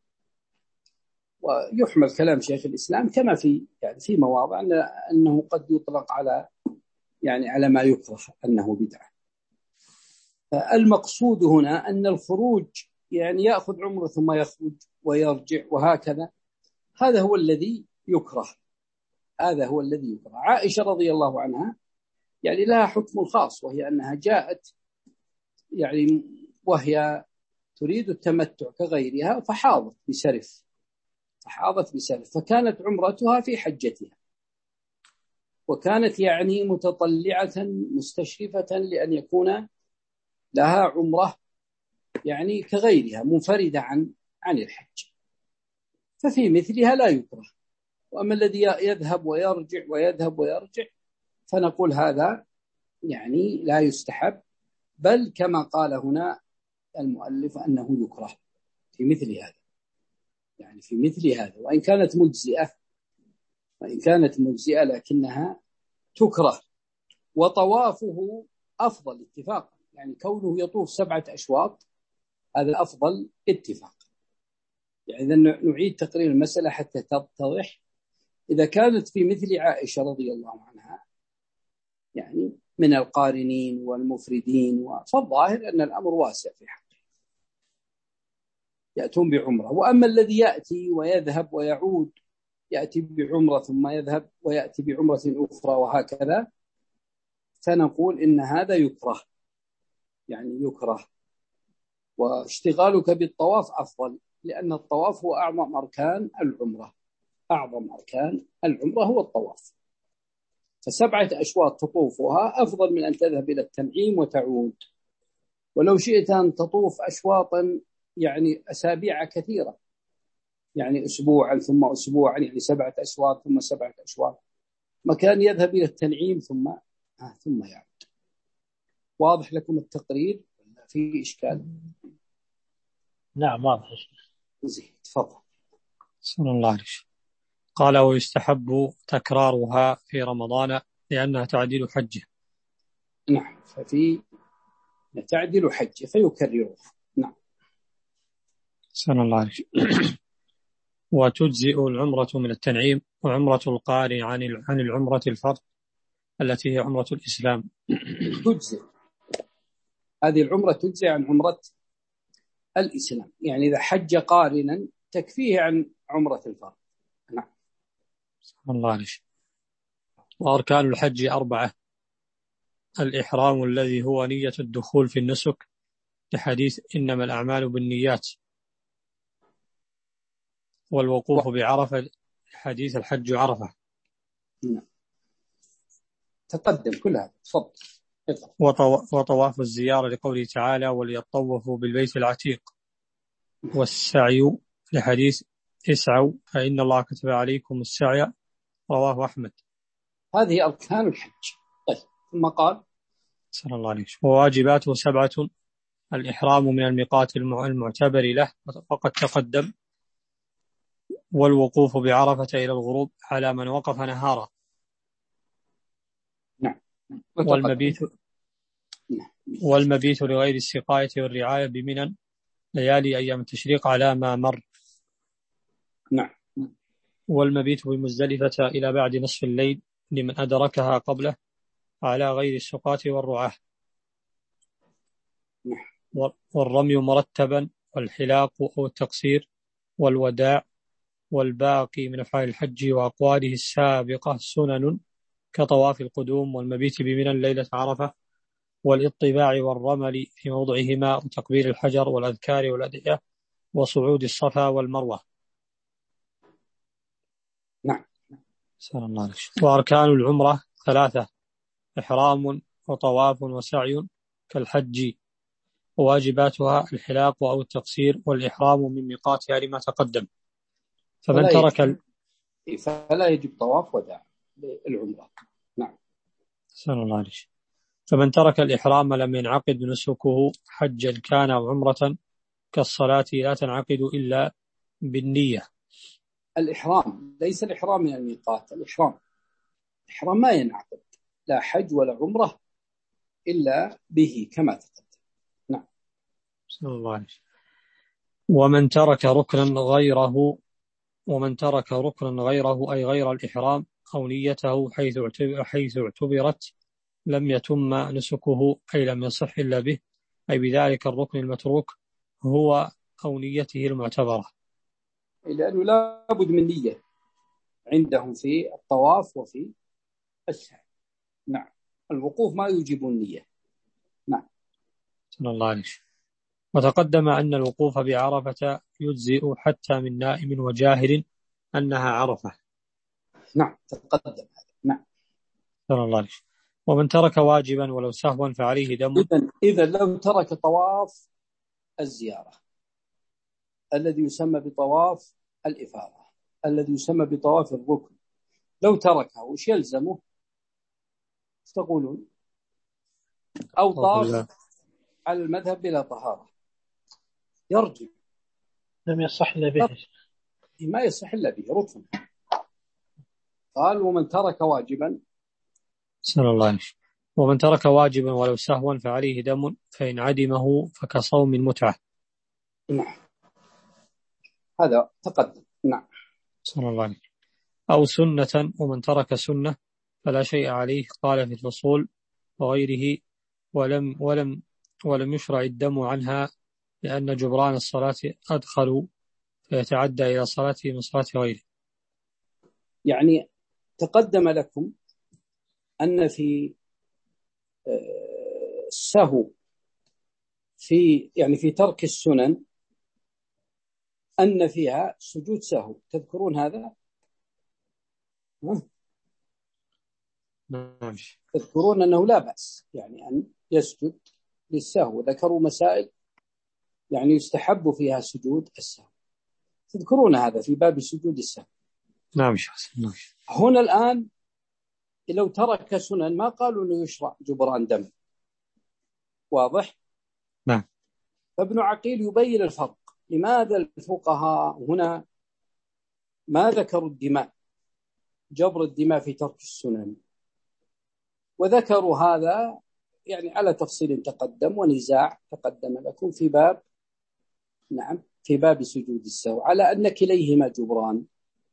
ويحمل كلام شيخ الإسلام كما في يعني في مواضع أنه قد يطلق على يعني على ما يكره أنه بدعة. المقصود هنا أن الخروج يعني يأخذ عمره ثم يخرج ويرجع وهكذا، هذا هو الذي يكره، هذا هو الذي يكره. عائشة رضي الله عنها يعني لها حكم خاص، وهي أنها جاءت يعني وهي تريد التمتع كغيرها فحاضت بسرف فحاضت بسرف فكانت عمرتها في حجتها، وكانت يعني متطلعة مستشرفة لأن يكون لها عمرة يعني كغيرها منفردة عن عن الحج، ففي مثلها لا يكره. وأما الذي يذهب ويرجع ويذهب ويرجع فنقول هذا يعني لا يستحب، بل كما قال هنا المؤلف أنه يكره في مثل هذا، يعني في مثل هذا وإن كانت مجزئة وإن كانت مجزئة لكنها تكره. وطوافه أفضل اتفاقا، يعني كونه يطوف سبعة أشواط هذا أفضل اتفاق. يعني إذا نعيد تقرير المسألة حتى تتضح. إذا كانت في مثل عائشة رضي الله عنها يعني من القارنين والمفردين، فالظاهر أن الأمر واسع في حقه يأتون بعمرة. وأما الذي يأتي ويذهب ويعود، يأتي بعمرة ثم يذهب ويأتي بعمرة أخرى وهكذا، فنقول إن هذا يكره، يعني يكره. واشتغالك بالطواف أفضل، لأن الطواف هو أعظم أركان العمرة، أعظم أركان العمرة هو الطواف، فسبعة أشواط تطوفها أفضل من أن تذهب إلى التنعيم وتعود. ولو شئت أن تطوف أشواطا يعني أسابيع كثيرة، يعني أسبوعا ثم أسبوعا، يعني سبعة أشواط ثم سبعة أشواط، مكان يذهب إلى التنعيم ثم آه ثم يعود. واضح لكم التقرير ولا في إشكال؟ نعم واضح. زين تفضل. صلى الله عليه وسلم. قال ويستحب تكرارها في رمضان لأنها تعديل حجه. نعم، ففي تعديل حجه فيكررها. نعم. صلى الله عليه وسلم. وتجزئ العمرة من التنعيم وعمرة القارن عن عن العمرة الفرض التي هي عمرة الإسلام. تجزئ هذه العمرة تجزئ عن عمرة الإسلام، يعني إذا حج قارنا تكفيه عن عمرة الفرض. نعم. صلى الله عليه وسلم. وأركان الحج أربعة: الإحرام الذي هو نية الدخول في النسك لحديث إنما الأعمال بالنيات، والوقوف بعرفة حديث الحج عرفة. نعم. تقدم كل هذا. تفضل. وطواف الزيارة لقوله تعالى وليطوفوا بالبيت العتيق، والسعي لحديث اسعوا فإن الله كتب عليكم السعي، رواه أحمد. هذه أركان الحج. طيب ثم قال صلى الله عليه وسلم وواجباته سبعة: الإحرام من الميقات المعتبر له وقد تقدم، والوقوف بعرفة إلى الغروب على من وقف نهارا، نعم والمبيت والمبيت لغير السقاية والرعاية بمنى ليالي أيام التشريق على ما مر، نعم والمبيت بمزدلفة إلى بعد نصف الليل لمن أدركها قبله على غير السقاة والرعاة، والرمي مرتبا، والحلاق أو التقصير، والوداع، والباقي من أفعال الحج وأقواله السابقة سنن كطواف القدوم والمبيت بمنى ليلة عرفة، والاطباع والرمل في موضعهما، وتقبيل الحجر، والأذكار والأدعية، وصعود الصفا والمروة. نعم. سلام الله عليك. وأركان العمرة ثلاثة: إحرام وطواف وسعي كالحج، وواجباتها الحلاق أو التقصير والإحرام من ميقاتها لما تقدم. فمن فلا ترك يجب ال... فلا يجب طواف وداع للعمرة. نعم. سلام الله عليك. فمن ترك الإحرام لم ينعقد نسكه حجا كان أو عمرة، كالصلاة لا تنعقد إلا بالنية. الإحرام ليس الإحرام من الميقات، الإحرام الإحرام ما ينعقد لا حج ولا عمرة إلا به كما تقدم. نعم. صلى الله عليه. ومن ترك ركنا غيره ومن ترك ركنا غيره أي غير الإحرام أو نيته حيث حيث اعتبرت لم يتم نسكه، أي لم يصح إلا به، أي بذلك الركن المتروك هو أو نيته المعتبرة، لأنه لا بد من نية عندهم في الطواف وفي السعي. نعم. الوقوف ما يوجب النية. نعم. صلى الله عليه. وتقدم أن الوقوف بعرفة يجزئ حتى من نائم وجاهل أنها عرفة. نعم تقدم هذا. نعم. صلى الله عليه. ومن ترك واجبا ولو سهوا فعليه دم. إذن, إذن لو ترك طواف الزيارة الذي يسمى بطواف الإفاضة الذي يسمى بطواف الركن، لو تركه وش يلزمه؟ تقولون أو طاف على المذهب بلا طهارة يرجع، لم يصح إلا به، ما يصح إلا به ركن. قال ومن ترك واجبا. صلى الله عليه. ومن ترك واجبا ولو سهوا فعليه دم، فإن عدمه فكصوم المتعة. نعم هذا تقدم. نعم. صلى الله عليه. أو سنة، ومن ترك سنة فلا شيء عليه، قال في الفصول وغيره، ولم ولم ولم يشرع الدم عنها لأن جبران الصلاة أدخل فيتعدى إلى صلاته من صلاة غيره. يعني تقدم لكم أن في السهو في يعني في ترك السنن أن فيها سجود سهو، تذكرون هذا؟ نعم. تذكرون أنه لا بأس يعني أن يسجد للسهو، ذكروا مسائل يعني يستحب فيها سجود السهو، تذكرون هذا في باب سجود السهو. نعم. نعم. هنا الآن لو ترك سنن ما قالوا أنه يشرع جبران دم، واضح؟ نعم. فابن عقيل يبين الفرق، لماذا الفقهاء هنا ما ذكروا الدماء، جبر الدماء في ترك السنن، وذكروا هذا يعني على تفصيل تقدم ونزاع تقدم لكم في باب نعم في باب سجود السهو على أن كليهما جبران.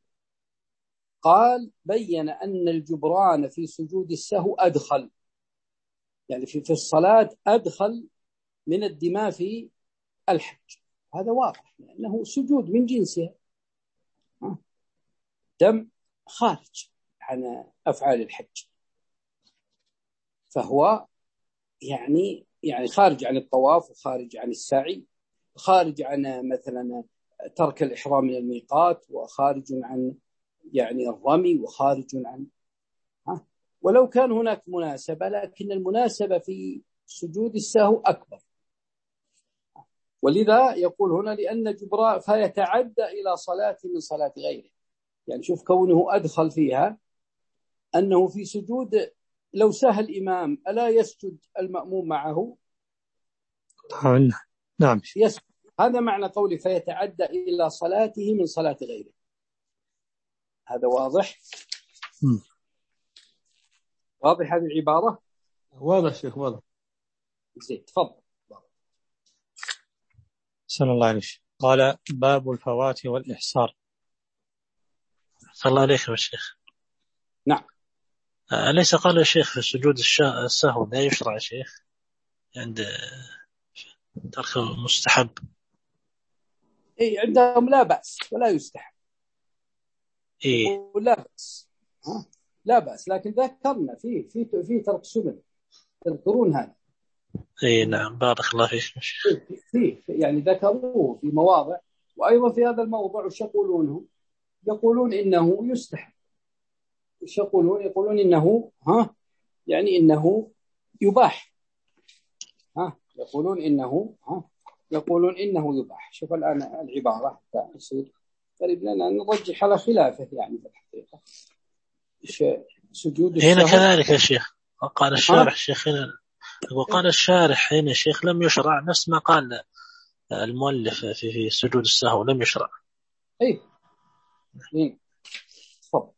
قال بين أن الجبران في سجود السهو أدخل، يعني في في الصلاة أدخل من الدماء في الحج، هذا واضح لأنه سجود من جنسها، دم خارج عن أفعال الحج، فهو يعني يعني خارج عن الطواف وخارج عن السعي، خارج عن مثلا ترك الإحرام من الميقات، وخارج عن يعني الرمي، وخارج عن ها. ولو كان هناك مناسبة، لكن المناسبة في سجود السهو أكبر، ولذا يقول هنا لأن جبران فيتعدى إلى صلاة من صلاة غيره، يعني شوف كونه أدخل فيها أنه في سجود لو سهى الإمام ألا يسجد المأموم معه؟ نعم. يسجد. هذا معنى قولي فيتعدى إلى صلاته من صلاة غيره. هذا واضح؟ م. واضح هذه العبارة؟ واضح شيخ واضح. زين تفضل. سلام الله عليك. قال باب الفوات والإحصار. صلى الله عليك يا شيخ. نعم. أليس قال الشيخ في سجود السهو لا يشرع شيخ عند ترك مستحب؟ اي عندهم لا بأس ولا يستحب. إيه لا بأس. ها؟ لا بأس، لكن ذكرنا في في في ترك سنن، تذكرون هذا؟ إيه نعم بارك الله فيك. في يعني ذكروه في مواضع، وأيضا في هذا الموضع وش يقولونه؟ يقولون إنه يستحب. وش يقولون؟ يقولون إنه ها يعني إنه يباح. ها يقولون إنه ها يقولون إنه يباح. شوف الآن العبارة حتى يصير قريب لنا نرجح على خلافه يعني في الحقيقة. سجود هنا السهو كذلك يا شيخ قال الشارح شيخ هنا، وقال الشارح هنا شيخ لم يشرع نفس ما قال المؤلف في في سجود السهو لم يشرع. أي تفضل.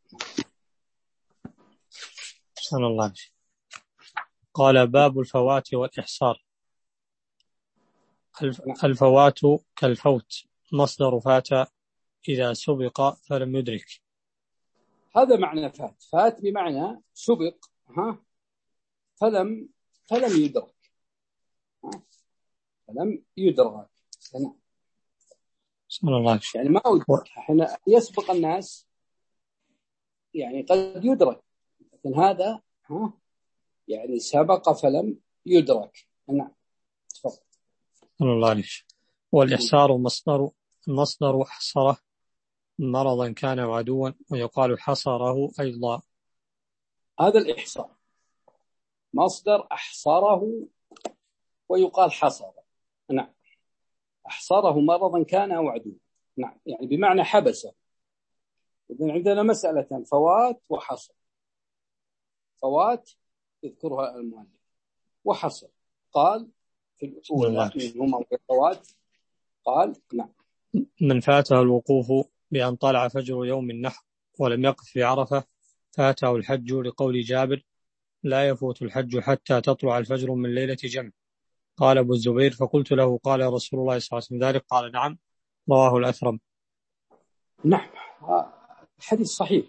سبحان الله. قال باب الفوات والإحصار. الفوات كالفوت، مصدر فات إذا سبق فلم يدرك. هذا معنى فات. فات بمعنى سبق ها فلم فلم يدرك. ها فلم يدرك. سبحان الله. يعني ما أدرك. حين يسبق الناس يعني قد يدرك، لكن هذا ها يعني سبق فلم يدرك. نعم تفضل. سبحان الله عليك. والإحصار مصدر مصدر أحصره مرضا كان وعدوا، ويقال حصره أيضا. هذا الإحصار مصدر أحصره ويقال حصره. نعم أحصره مرضا كان أو عدوا. نعم يعني بمعنى حبسه. إذن عندنا مسألة فوات وحصر. فوات يذكرها المؤلف، وحصر قال في الأولى منهما فوات قال نعم من فاته الوقوف بأن طلع فجر يوم النحر ولم يقف في عرفة فاته الحج، لقول جابر لا يفوت الحج حتى تطلع الفجر من ليلة جمع. قال أبو الزبير فقلت له قال رسول الله صلى الله عليه وسلم ذلك؟ قال نعم. رواه الأثرم. نعم الحديث صحيح.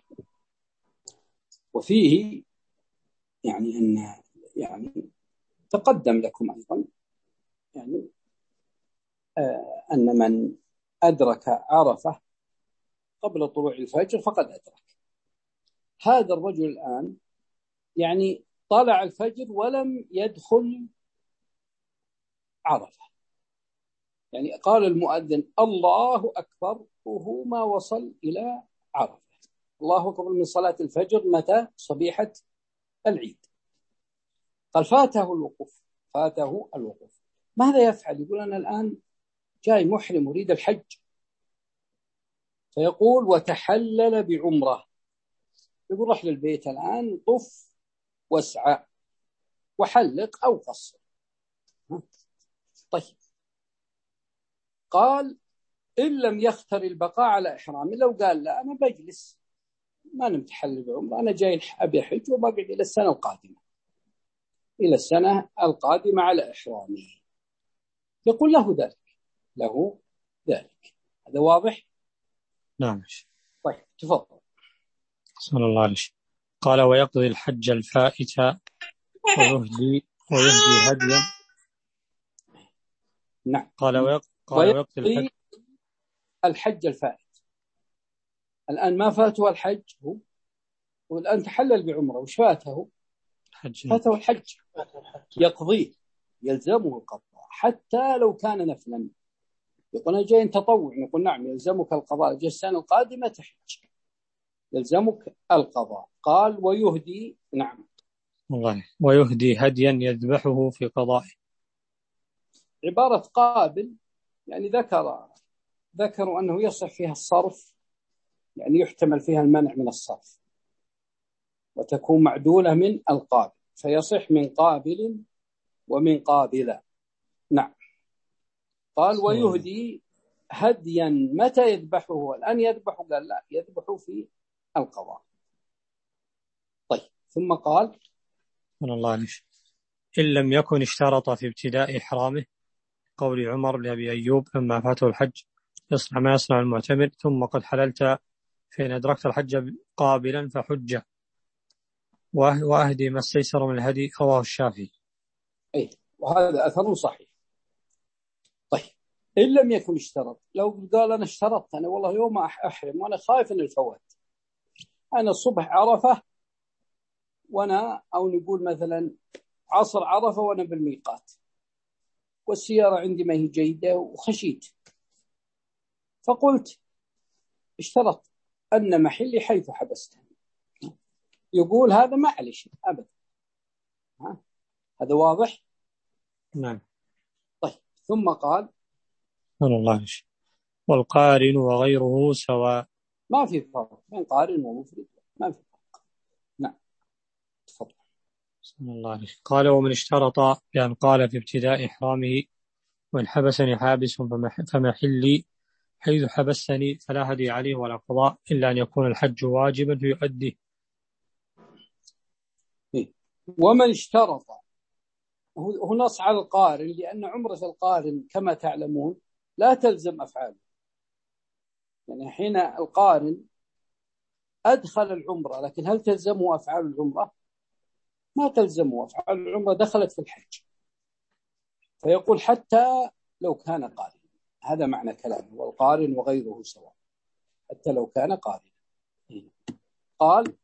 وفيه يعني أن يعني تقدم لكم أيضا يعني آه أن من أدرك عرفة قبل طلوع الفجر فقد أدرك. هذا الرجل الآن يعني طلع الفجر ولم يدخل عرفة، يعني قال المؤذن الله أكبر وهو ما وصل إلى عرفة. الله أكبر من صلاة الفجر متى؟ صبيحة العيد. قال فاته الوقوف. فاته الوقوف ماذا يفعل؟ يقول أنا الآن جاي محرم أريد الحج، فيقول وتحلل بعمرة. يقول رح للبيت الآن طف واسعى وحلق أو قصر. طيب قال إن لم يختر البقاء على إحرام، لو قال لا أنا بجلس ما نمتحل بعمرة، أنا جاي أبي حج وبقعد إلى السنة القادمة إلى السنة القادمة على إحرامي، يقول له ذلك له ذلك. هذا واضح؟ نعم. طيب تفضل. بسم الله عليك. قال ويقضي الحج الفائت ويهدي ويهدي هديا. نعم. قال ويقضي, قال ويقضي الحج الحج الفائت. الآن ما فاته الحج هو، والآن تحلل بعمره، وش فاته؟ حج. فاته الحج يقضيه، يلزمه القضاء حتى لو كان نفلا. يقول أنا جاي تطوع، نقول نعم يلزمك القضاء، جاء السنة القادمة تحج يلزمك القضاء. قال ويهدي. نعم الله. ويهدي هديا يذبحه في قضائه. عبارة قابل يعني ذكر ذكروا أنه يصح فيها الصرف، يعني يحتمل فيها المنع من الصرف. وتكون معدولة من القابل، فيصح من قابل ومن قابلة. نعم. قال ويهدي هديا متى يذبحه؟ الآن يذبحه؟ قال لا، يذبح في القضاء. طيب ثم قال من الله ليش إن لم يكن اشترط في ابتداء إحرامه، قول عمر لأبي أيوب لما فاته الحج يصنع ما يصنع المعتمر، ثم قد حللت فإن أدركت الحج قابلا فحج وأهدي ما استيسر من الهدي، رواه الشافعي. أي وهذا أثر صحيح. طيب إن لم يكن اشترط، لو قال أنا اشترطت أنا والله يوم أحرم وأنا خايف أن الفوات، أنا الصبح عرفة وأنا أو نقول مثلا عصر عرفة وأنا بالميقات والسيارة عندي ما هي جيدة وخشيت، فقلت اشترط أن محلي حيث حبستني، يقول هذا ما عليه شيء أبدا. ها؟ هذا واضح؟ نعم. طيب ثم قال من الله ليش والقارن وغيره سواء، ما في فرق بين قارن ومفرد، ما في فرق. نعم تفضل. بسم الله عليه. قال ومن اشترط بأن قال في ابتداء إحرامه وإن حبسني حابس فمحلي حيث حبسني فلا هدي عليه ولا قضاء إلا أن يكون الحج واجبا فيؤديه. ومن اشترط، هو نص على القارن لأن عمرة القارن كما تعلمون لا تلزم أفعاله، يعني حين القارن أدخل العمرة لكن هل تلزمه أفعال العمرة؟ ما تلزمه أفعال العمرة، دخلت في الحج، فيقول حتى لو كان قارن. هذا معنى كلامه والقارن وغيره سواء، حتى لو كان قارن. قال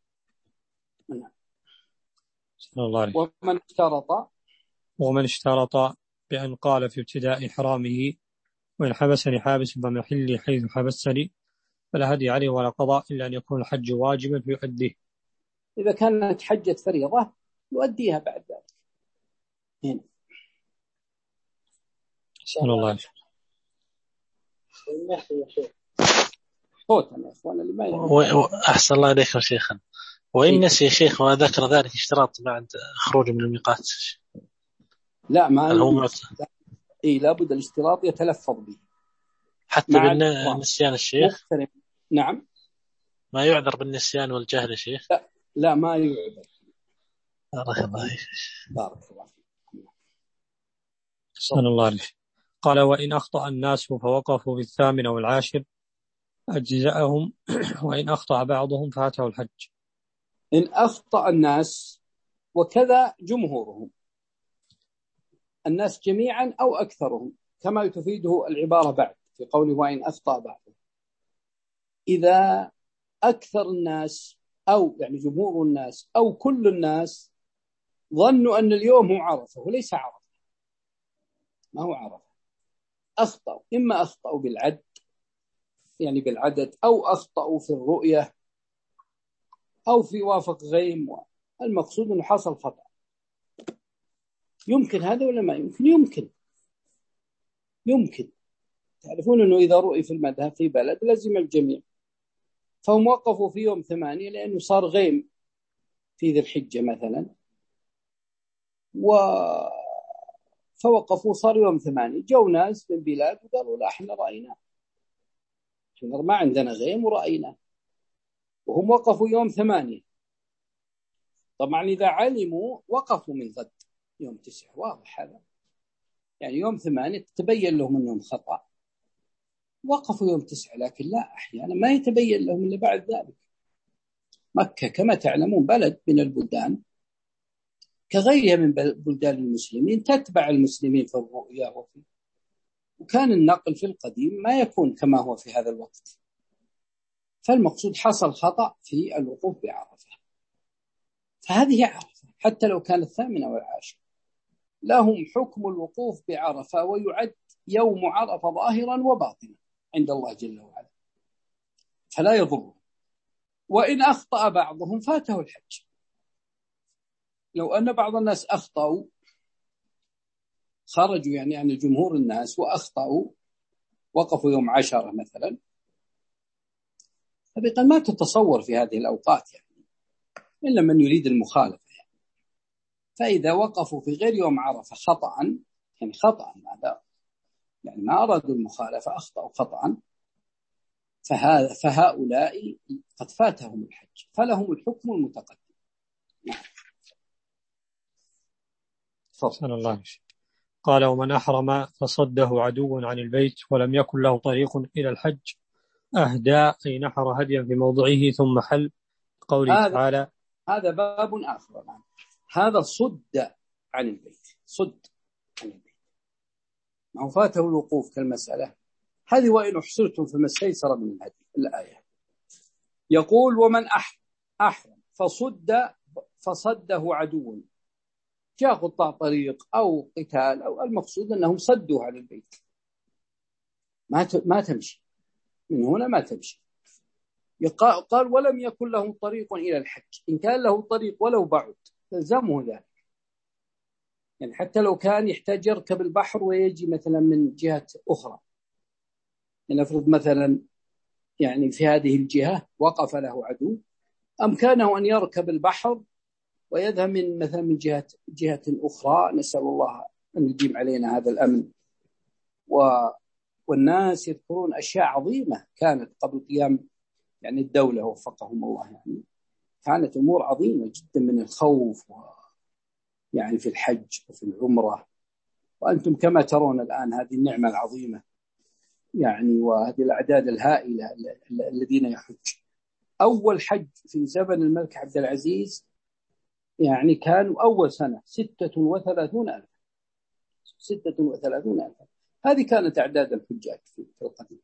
ومن اشترط ومن اشترط بأن قال في ابتداء إحرامه وإن حبسني حابس فمحلي حيث حبسني فلا هدي عليه ولا قضاء إلا أن يكون الحج واجبا فيؤديه. إذا كانت حجة فريضة يؤديها بعد ذلك. هنا سأل الله عليه. صوتنا يا إخوان اللي ما أحسن الله عليكم شيخا. وإن نسي يا شيخ وذكر ذلك اشتراط بعد خروج من الميقات. لا ما هو لا. إيه لابد الاشتراط يتلفظ به حتى بالنسيان الشيخ. نعم ما يعذر بالنسيان والجهل يا شيخ. لا لا ما يعذر. بارك الله فيك. بارك الله فيك. سأل الله عليه. قال وإن أخطأ الناس فوقفوا في الثامن أو العاشر أجزأهم وإن أخطأ بعضهم فاته الحج. إن أخطأ الناس وكذا جمهورهم، الناس جميعا أو أكثرهم كما تفيده العبارة بعد في قوله وإن أخطأ بعضهم. إذا أكثر الناس أو يعني جمهور الناس أو كل الناس ظنوا أن اليوم هو عرفة وليس عرفة، ما هو عرفة، أخطأوا، إما أخطأوا بالعد يعني بالعدد أو أخطأوا في الرؤية أو في وافق غيم، المقصود أنه حصل خطأ. يمكن هذا ولا ما يمكن؟ يمكن يمكن تعرفون أنه إذا رؤي في المذهب في بلد لازم الجميع، فهم وقفوا في يوم ثمانية لأنه صار غيم في ذي الحجة مثلا، و فوقفوا صار يوم ثمانية، جو ناس من بلاد وقالوا لا احنا رأينا، احنا ما عندنا غيم ورأينا، وهم وقفوا يوم ثمانية. طبعا إذا علموا وقفوا من غد يوم تسعة، واضح هذا، يعني يوم ثمانية تبين لهم أنهم خطأ وقفوا يوم تسعة، لكن لا أحيانا ما يتبين لهم إلا بعد ذلك. مكة كما تعلمون بلد من البلدان كغيرها من بلدان المسلمين تتبع المسلمين في الرؤيا، وفي وكان النقل في القديم ما يكون كما هو في هذا الوقت، فالمقصود حصل خطأ في الوقوف بعرفة، فهذه عرفة حتى لو كان الثامن أو العاشر لهم حكم الوقوف بعرفة، ويعد يوم عرفة ظاهرا وباطنا عند الله جل وعلا فلا يضر. وإن أخطأ بعضهم فاته الحج. لو أن بعض الناس أخطأوا خرجوا يعني عن جمهور الناس وأخطأوا وقفوا يوم عشرة مثلا، حقيقة ما تتصور في هذه الأوقات يعني إلا من يريد المخالفة يعني. فإذا وقفوا في غير يوم عرفة خطأ، يعني خطأ هذا يعني ما أرادوا المخالفة، أخطأوا خطأ، فهذا فهؤلاء قد فاتهم الحج، فلهم الحكم المتقدم. نعم. صلى الله عليه وسلم. قال: ومن أحرم فصده عدو عن البيت ولم يكن له طريق إلى الحج أهدى، أي نحر هديا في موضعه ثم حل. قوله هذا تعالى: هذا باب آخر. نعم. هذا صد عن البيت، صد عن البيت، ما هو فاته الوقوف كالمسألة هذه. وإن أحصرتم فما استيسر من الهدي، الآية. يقول: ومن أحرم أحرم فصد فصده عدو، جاء قطاع طريق أو قتال، أو المقصود أنهم صدوا عن البيت، ما ما تمشي من هنا، ما تمشي. قال: ولم يكن له طريق إلى الحج، إن كان له طريق ولو بعد تلزمه ذلك، يعني حتى لو كان يحتاج يركب البحر ويجي مثلا من جهة أخرى، لنفرض مثلا يعني في هذه الجهة وقف له عدو، أمكانه أن يركب البحر ويذهب من مثلا من جهة جهة أخرى. نسأل الله أن يديم علينا هذا الأمن. و والناس يذكرون أشياء عظيمة كانت قبل قيام يعني الدولة، وفقهم الله، يعني كانت أمور عظيمة جدا من الخوف، و يعني في الحج وفي العمرة. وأنتم كما ترون الآن هذه النعمة العظيمة يعني، وهذه الأعداد الهائلة الذين يحج. أول حج في زمن الملك عبد العزيز يعني كانوا أول سنة ستة وثلاثون ألف، ستة وثلاثون ألف. هذه كانت أعداد الحجاج في القديم،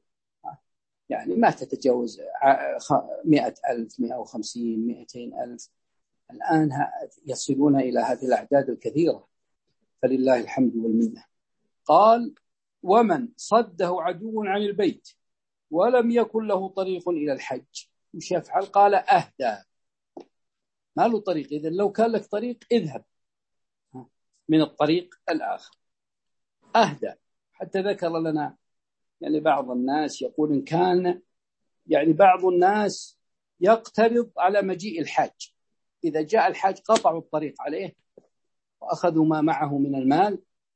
يعني ما تتجاوز مئة ألف، مئة وخمسين، مئتين ألف. الآن يصلون إلى هذه الأعداد الكثيرة، فلله الحمد والمنة. قال: ومن صده عدو عن البيت ولم يكن له طريق إلى الحج مش يفعل؟ قال: أهدى، ما له طريق. إذن لو كان لك طريق اذهب من الطريق الآخر. أهدى، حتى ذكر لنا يعني بعض الناس يقول إن كان يعني بعض الناس يقترض على مجيء الحاج، إذا جاء الحاج قطعوا الطريق عليه وأخذوا ما معه من المال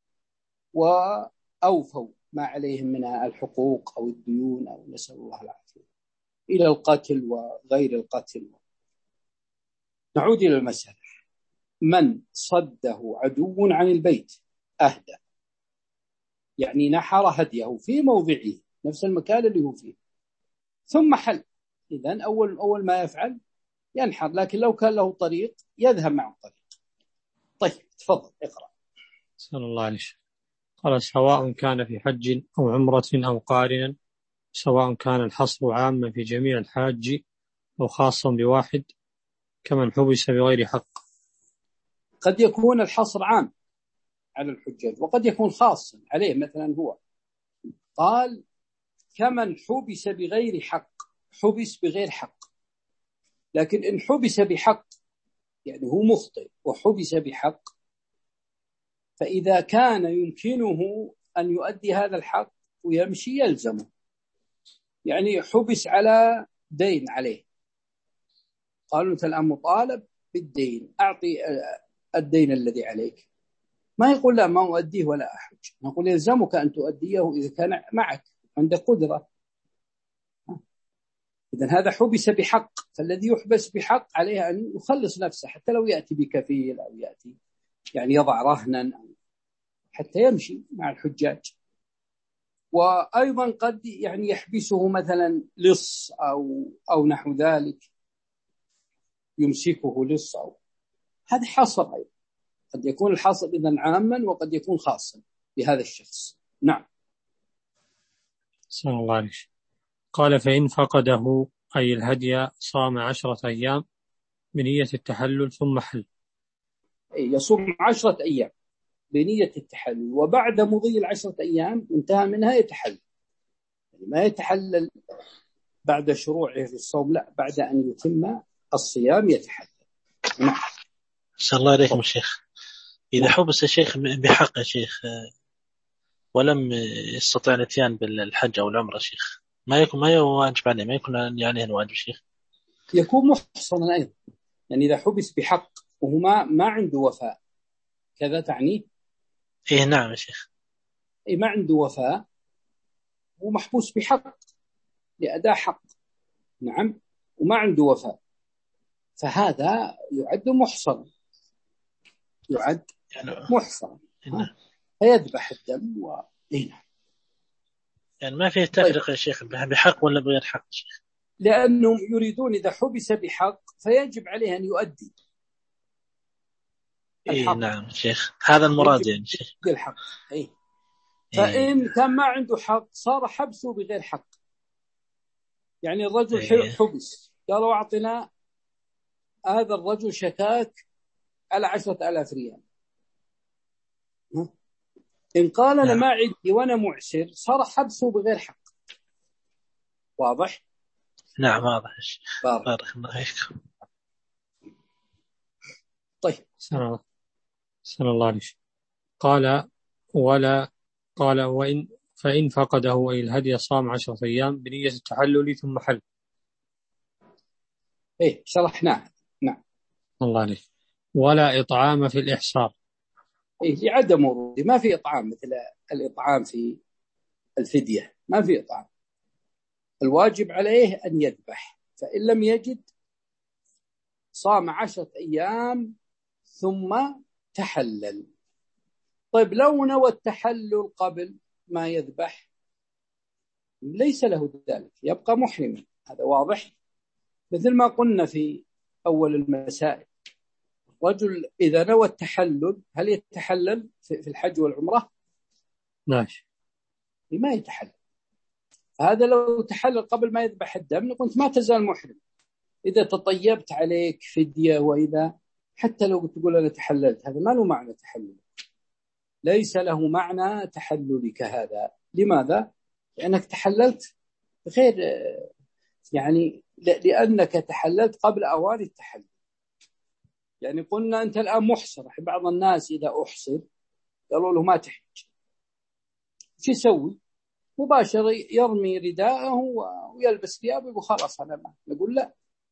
وأوفوا ما عليهم من الحقوق أو الديون، أو نسأل الله العافية، إلى القتل وغير القتل. نعود إلى المسألة. من صده عدو عن البيت أهدى، يعني نحر هديه في موضعه، نفس المكان اللي هو فيه، ثم حل. إذن أول أول ما يفعل ينحر، لكن لو كان له طريق يذهب مع الطريق. طيب تفضل اقرأ. صلى الله عليه وسلم. قال: سواء كان في حج أو عمرة أو قارنا، سواء كان الحصر عاما في جميع الحاج أو خاصا بواحد، كمن حبس بغير حق. قد يكون الحصر عام على الحجاج وقد يكون خاصا عليه، مثلا هو قال: كمن حبس بغير حق، حبس بغير حق. لكن إن حبس بحق يعني هو مخطئ وحبس بحق، فإذا كان يمكنه أن يؤدي هذا الحق ويمشي يلزمه. يعني حبس على دين عليه، قالوا أنت الآن مطالب بالدين، أعطي الدين الذي عليك. ما يقول لا ما أؤديه ولا أحج، نقول يلزمك أن تؤديه إذا كان معك عندك قدرة. إذن هذا حبس بحق، فالذي يحبس بحق عليه أن يخلص نفسه، حتى لو يأتي بكفيل أو يأتي يعني يضع رهنا حتى يمشي مع الحجاج. وأيضا قد يعني يحبسه مثلا لص أو أو نحو ذلك، يمسكه لص، أو هذا حصر أيضا. قد يكون الحصر إذن عاما وقد يكون خاصا بهذا الشخص. نعم. صلى الله عليه وسلم. قال: فإن فقده أي الهدي صام عشرة أيام بنية التحلل ثم حل. يصوم عشرة أيام بنية التحلل، وبعد مضي العشرة أيام انتهى منها يتحلل. يعني ما يتحلل بعد شروعه في الصوم، لا، بعد أن يتم الصيام يتحلل. نعم. صلى الله عليكم الشيخ. إذا حبس الشيخ بحق شيخ ولم يستطيع الاتيان بالحج أو العمرة شيخ، ما يكون ما يواجب عليه، ما يكون عليه الواجب شيخ؟ يكون محصنا أيضا، يعني إذا حبس بحق وهو ما, ما عنده وفاء، كذا تعني؟ إيه نعم يا شيخ. أي ما عنده وفاء ومحبوس بحق لأداء حق، نعم، وما عنده وفاء، فهذا يعد محصن، يعد يعني محصن، نعم. فيذبح الدم ودينه. يعني ما فيه تفرق طيب. يا شيخ بحق ولا بغير حق شيخ؟ لأنهم يريدون إذا حبس بحق فيجب عليه أن يؤدي إيه نعم شيخ، هذا المراد يعني شيخ. الحق إيه. فإن إيه. كان ما عنده حق صار حبسه بغير حق. يعني الرجل إيه. حبس، قالوا أعطنا هذا الرجل شكاك على عشرة آلاف ريال، إن قال أنا نعم. ما عندي وأنا معسر، صار حبسه بغير حق. واضح؟ نعم واضح. بارك الله فيكم. طيب سلام سلام الله عليه. قال ولا قال وإن فإن فقده أي الهدي صام عشرة أيام بنية التحلل ثم حل. إيه شرحناه. نعم الله عليه. ولا إطعام في الإحصار. إيه لعدم وروده، ما في إطعام مثل الإطعام في الفدية، ما في إطعام. الواجب عليه أن يذبح، فإن لم يجد صام عشرة أيام ثم تحلل. طيب لو نوى التحلل قبل ما يذبح ليس له ذلك، يبقى محرما، هذا واضح. مثل ما قلنا في أول المسائل، رجل إذا نوى التحلل هل يتحلل في الحج والعمرة؟ ماشي، ما يتحلل. هذا لو تحلل قبل ما يذبح الدم كنت ما تزال محرم. إذا تطيبت عليك فدية، وإذا حتى لو تقول أنا تحللت، هذا ما له معنى تحلل، ليس له معنى تحللك هذا. لماذا؟ لأنك تحللت غير، يعني لأنك تحللت قبل أوان التحلل. يعني قلنا أنت الآن محصر، بعض الناس إذا أحصر قالوا له ما تحج، شو يسوي؟ مباشرة يرمي رداءه ويلبس ثيابه وخلاص. أنا ما نقول لا،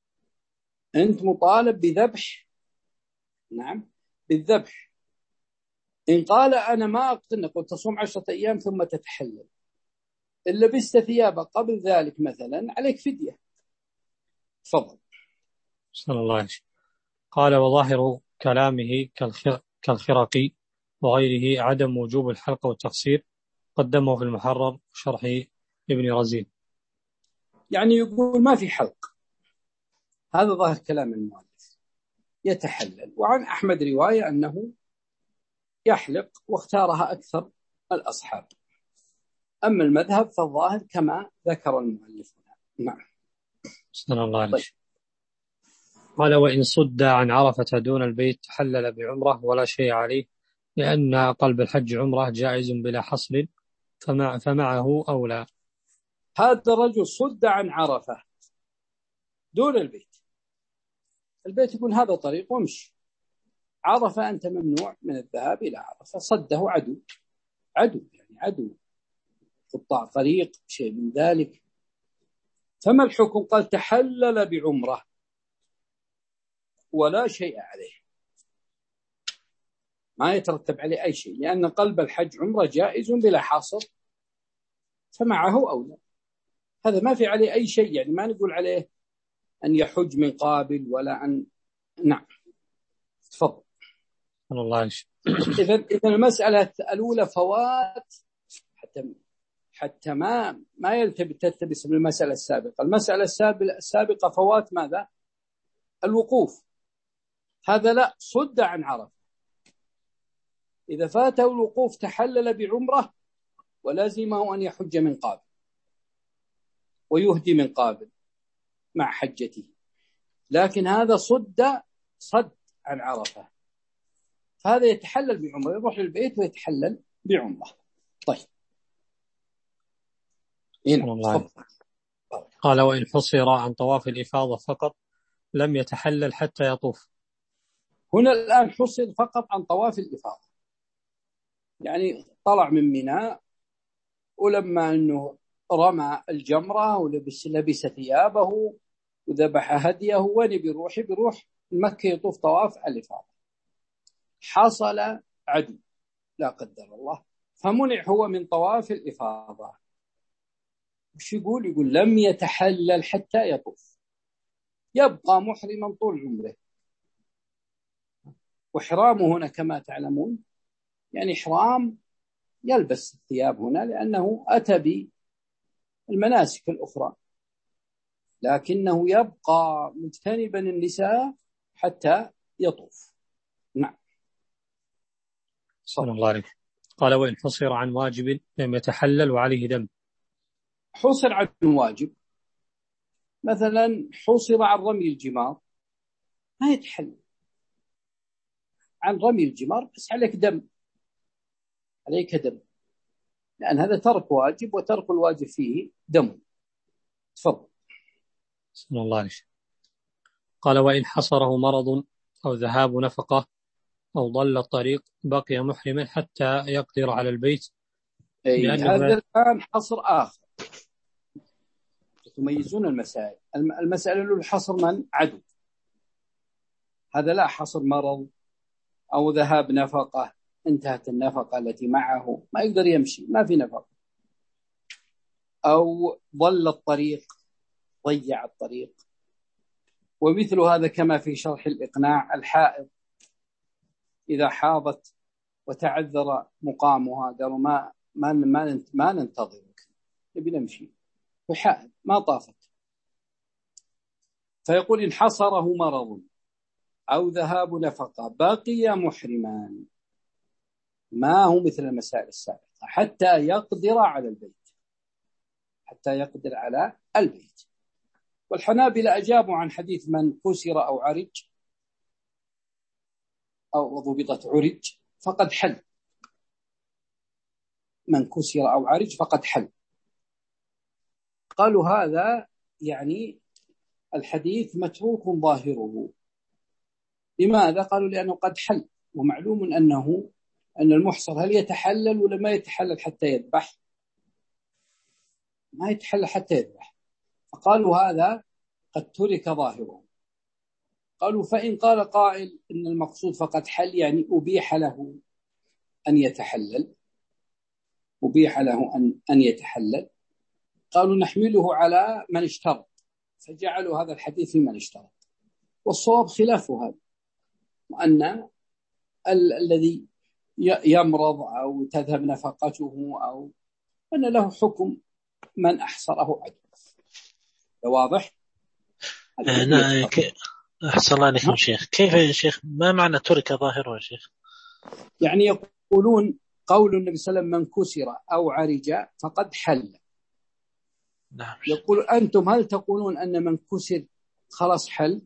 أنت مطالب بذبح، نعم بالذبح. إن قال أنا ما أقتنع، قلت تصوم عشرة أيام ثم تتحلل، إن لبست ثيابه قبل ذلك مثلا عليك فدية. تفضل. صلى الله عليه وسلم. قال وظاهر كلامه كالخرقي وغيره عدم وجوب الحلق والتقصير، قدمه في المحرر شرح ابن رزين. يعني يقول ما في حلق، هذا ظاهر كلام المؤلف، يتحلل. وعن أحمد رواية أنه يحلق، واختارها أكثر الأصحاب. أما المذهب فالظاهر كما ذكر المؤلف هنا. نعم. صلى الله عليه وسلم. طيب. قال وإن صد عن عرفة دون البيت تحلل بعمرة ولا شيء عليه، لأن قلب الحج عمرة جائز بلا حصر، فمع فمعه أولى. هذا الرجل صد عن عرفة دون البيت، البيت يقول هذا طريق وامشي، عرفة أنت ممنوع من الذهاب إلى عرفة، صده عدو، عدو يعني عدو قطاع طريق شيء من ذلك، فما الحكم؟ قال تحلل بعمرة ولا شيء عليه، ما يترتب عليه أي شيء، لأن قلب الحج عمرة جائز بلا حاصر، فمعه أولى. هذا ما في عليه أي شيء، يعني ما نقول عليه أن يحج من قابل ولا أن. نعم تفضل. الله يشهد. إذا إذا المسألة الأولى فوات، حتى حتى ما ما يلتبس تلتبس بالمسألة السابقة. المسألة السابقة فوات ماذا؟ الوقوف. هذا لا، صد عن عرفة، إذا فاته الوقوف تحلل بعمرة ولازمه أن يحج من قابل ويهدي من قابل مع حجته، لكن هذا صد صد عن عرفة، فهذا يتحلل بعمرة، يروح للبيت ويتحلل بعمرة. طيب هنا قال وإن حصر عن طواف الإفاضة فقط لم يتحلل حتى يطوف. هنا الآن حصر فقط عن طواف الإفاضة، يعني طلع من منى ولما أنه رمى الجمرة ولبس لبس ثيابه وذبح هديه، وين بيروح؟ بيروح المكي يطوف طواف الإفاضة، حصل عدو لا قدر الله فمنع هو من طواف الإفاضة، وش يقول؟ يقول لم يتحلل حتى يطوف، يبقى محرما طول عمره. وإحرامه هنا كما تعلمون يعني إحرام يلبس الثياب هنا لأنه أتى بالمناسك الأخرى، لكنه يبقى مجتنبا النساء حتى يطوف. نعم. صلى الله عليه. قال وإن حصر عن واجب لم يتحلل وعليه دم. حصر عن واجب، مثلا حصر عن رمي الجمار ما يتحلل، عن رمي الجمار بس عليك دم، عليك دم، لأن هذا ترك واجب، وترك الواجب فيه دم. تفضل. صلى الله عليه. قال وإن حصره مرض أو ذهاب نفقة أو ضل الطريق بقي محرما حتى يقدر على البيت. أي هذا الآن حصر آخر، تميزون المسائل. المسألة الأولى حصر من عدو، هذا لا حصر مرض أو ذهاب نفقة، انتهت النفقة التي معه ما يقدر يمشي، ما في نفقة، أو ضل الطريق ضيع الطريق. ومثل هذا كما في شرح الإقناع الحائض إذا حاضت وتعذر مقامها قالوا ما ما ما ما ننتظرك نبي نمشي، وحائض ما طافت، فيقول إن حصره مرض أو ذهاب نفقة بقي محرما، ما هو مثل المسائل السابقة، حتى يقدر على البيت، حتى يقدر على البيت. والحنابلة أجابوا عن حديث من كسر أو عرج أو ضبطت عرج فقد حل، من كسر أو عرج فقد حل. قالوا هذا يعني الحديث متروك ظاهره. لماذا؟ قالوا لأنه قد حل، ومعلوم أنه أن المحصر هل يتحلل ولا ما يتحلل حتى يذبح؟ ما يتحلل حتى يذبح، فقالوا هذا قد ترك ظاهره. قالوا فإن قال قائل إن المقصود فقد حل يعني أبيح له أن يتحلل، أبيح له أن أن يتحلل، قالوا نحمله على من اشترط، فجعلوا هذا الحديث في من اشترط. والصواب خلاف هذا، وأن ال- الذي يمرض أو تذهب نفقته أو أن له حكم من أحصره عدو. واضح؟ أنا أحسن الله عليكم شيخ. كيف يا شيخ؟ ما معنى ترك ظاهره يا شيخ؟ يعني يقولون قول النبي صلى الله عليه وسلم من كسر أو عرج فقد حل. نعم. يقول أنتم هل تقولون أن من كسر خلاص حل؟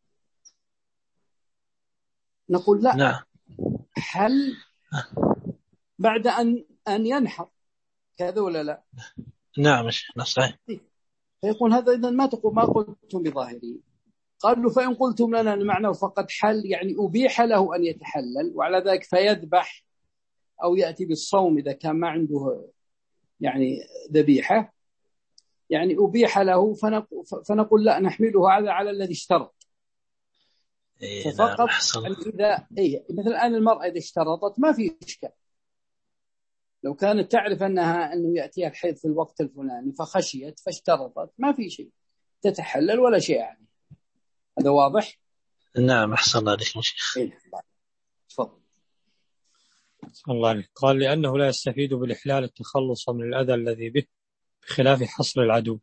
نقول لا. نعم. حل بعد أن أن ينحر كذا ولا لا؟ نعم صحيح. فيقول هذا إذن ما تقول ما قلتم بظاهري. قالوا فإن قلتم لنا المعنى فقد حل يعني أبيح له أن يتحلل، وعلى ذلك فيذبح أو يأتي بالصوم إذا كان ما عنده يعني ذبيحة، يعني أبيح له، فنقول لا نحمله هذا على الذي اشترط. إيه ففقط نعم. إذا إيه مثل الآن المرأة إذا اشترطت ما في إشكال، لو كانت تعرف أنها أنه يأتيها الحيض في الوقت الفلاني فخشيت فاشترطت ما في شيء، تتحلل ولا شيء يعني. هذا واضح؟ نعم أحسن الله عليكم شيخ. إيه. تفضل. الله عليه. قال لأنه لا يستفيد بالإحلال التخلص من الأذى الذي به بخلاف حصر العدو.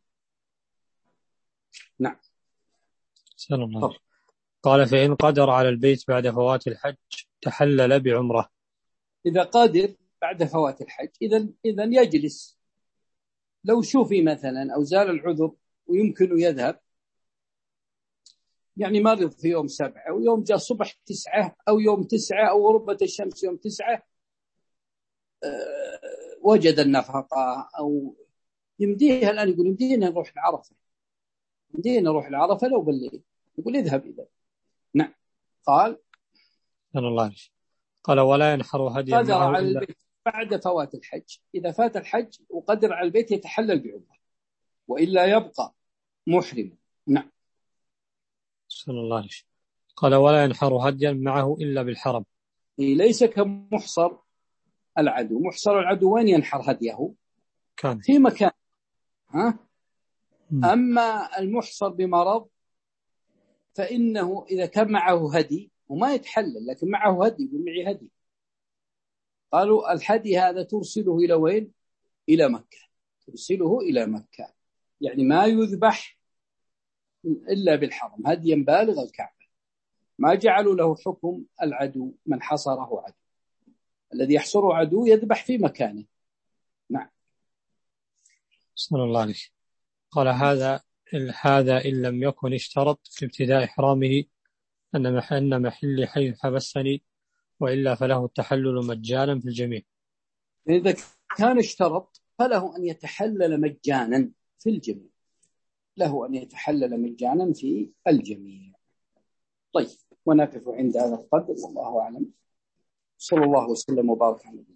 نعم. سلام الله عليه. قال فإن قدر على البيت بعد فوات الحج تحلل بعمرة. إذا قادر بعد فوات الحج إذن إذن يجلس، لو شوفي مثلا أو زال العذر ويمكن يذهب، يعني مرض في يوم سبعة ويوم جاء صبح تسعة أو يوم تسعة أو غربت الشمس يوم تسعة أه وجد النفقة أو يمديها الآن، يقول يمدينا نروح العرفة، يمدينا نروح العرفة لو بالليل، يقول اذهب إذا. نعم. قال أنا الله عليه. قال ولا ينحر هديا قدر معه على إلا البيت بعد فوات الحج، إذا فات الحج وقدر على البيت يتحلل بعمرة، وإلا يبقى محرم. نعم. صلى الله عليه. قال ولا ينحر هديا معه إلا بالحرم. ليس كمحصر العدو. محصر العدو وين ينحر هديه؟ كان في مكان. ها؟ م. أما المحصر بمرض فإنه إذا كان معه هدي وما يتحلل لكن معه هدي، يقول معي هدي، قالوا الهدي هذا ترسله إلى وين؟ إلى مكة. ترسله إلى مكة يعني ما يذبح إلا بالحرم، هديا بالغ الكعبة. ما جعلوا له حكم العدو، من حصره عدو. الذي يحصره عدو يذبح في مكانه. نعم. صلى الله عليه. قال هذا هذا إن لم يكن اشترط في ابتداء إحرامه أن محل محل حيث حبسني، وإلا فله التحلل مجانا في الجميع. إذا كان اشترط فله أن يتحلل مجانا في الجميع، له أن يتحلل مجانا في الجميع. طيب، ونقف عند هذا القدر، والله أعلم. صلى الله وسلم وبارك على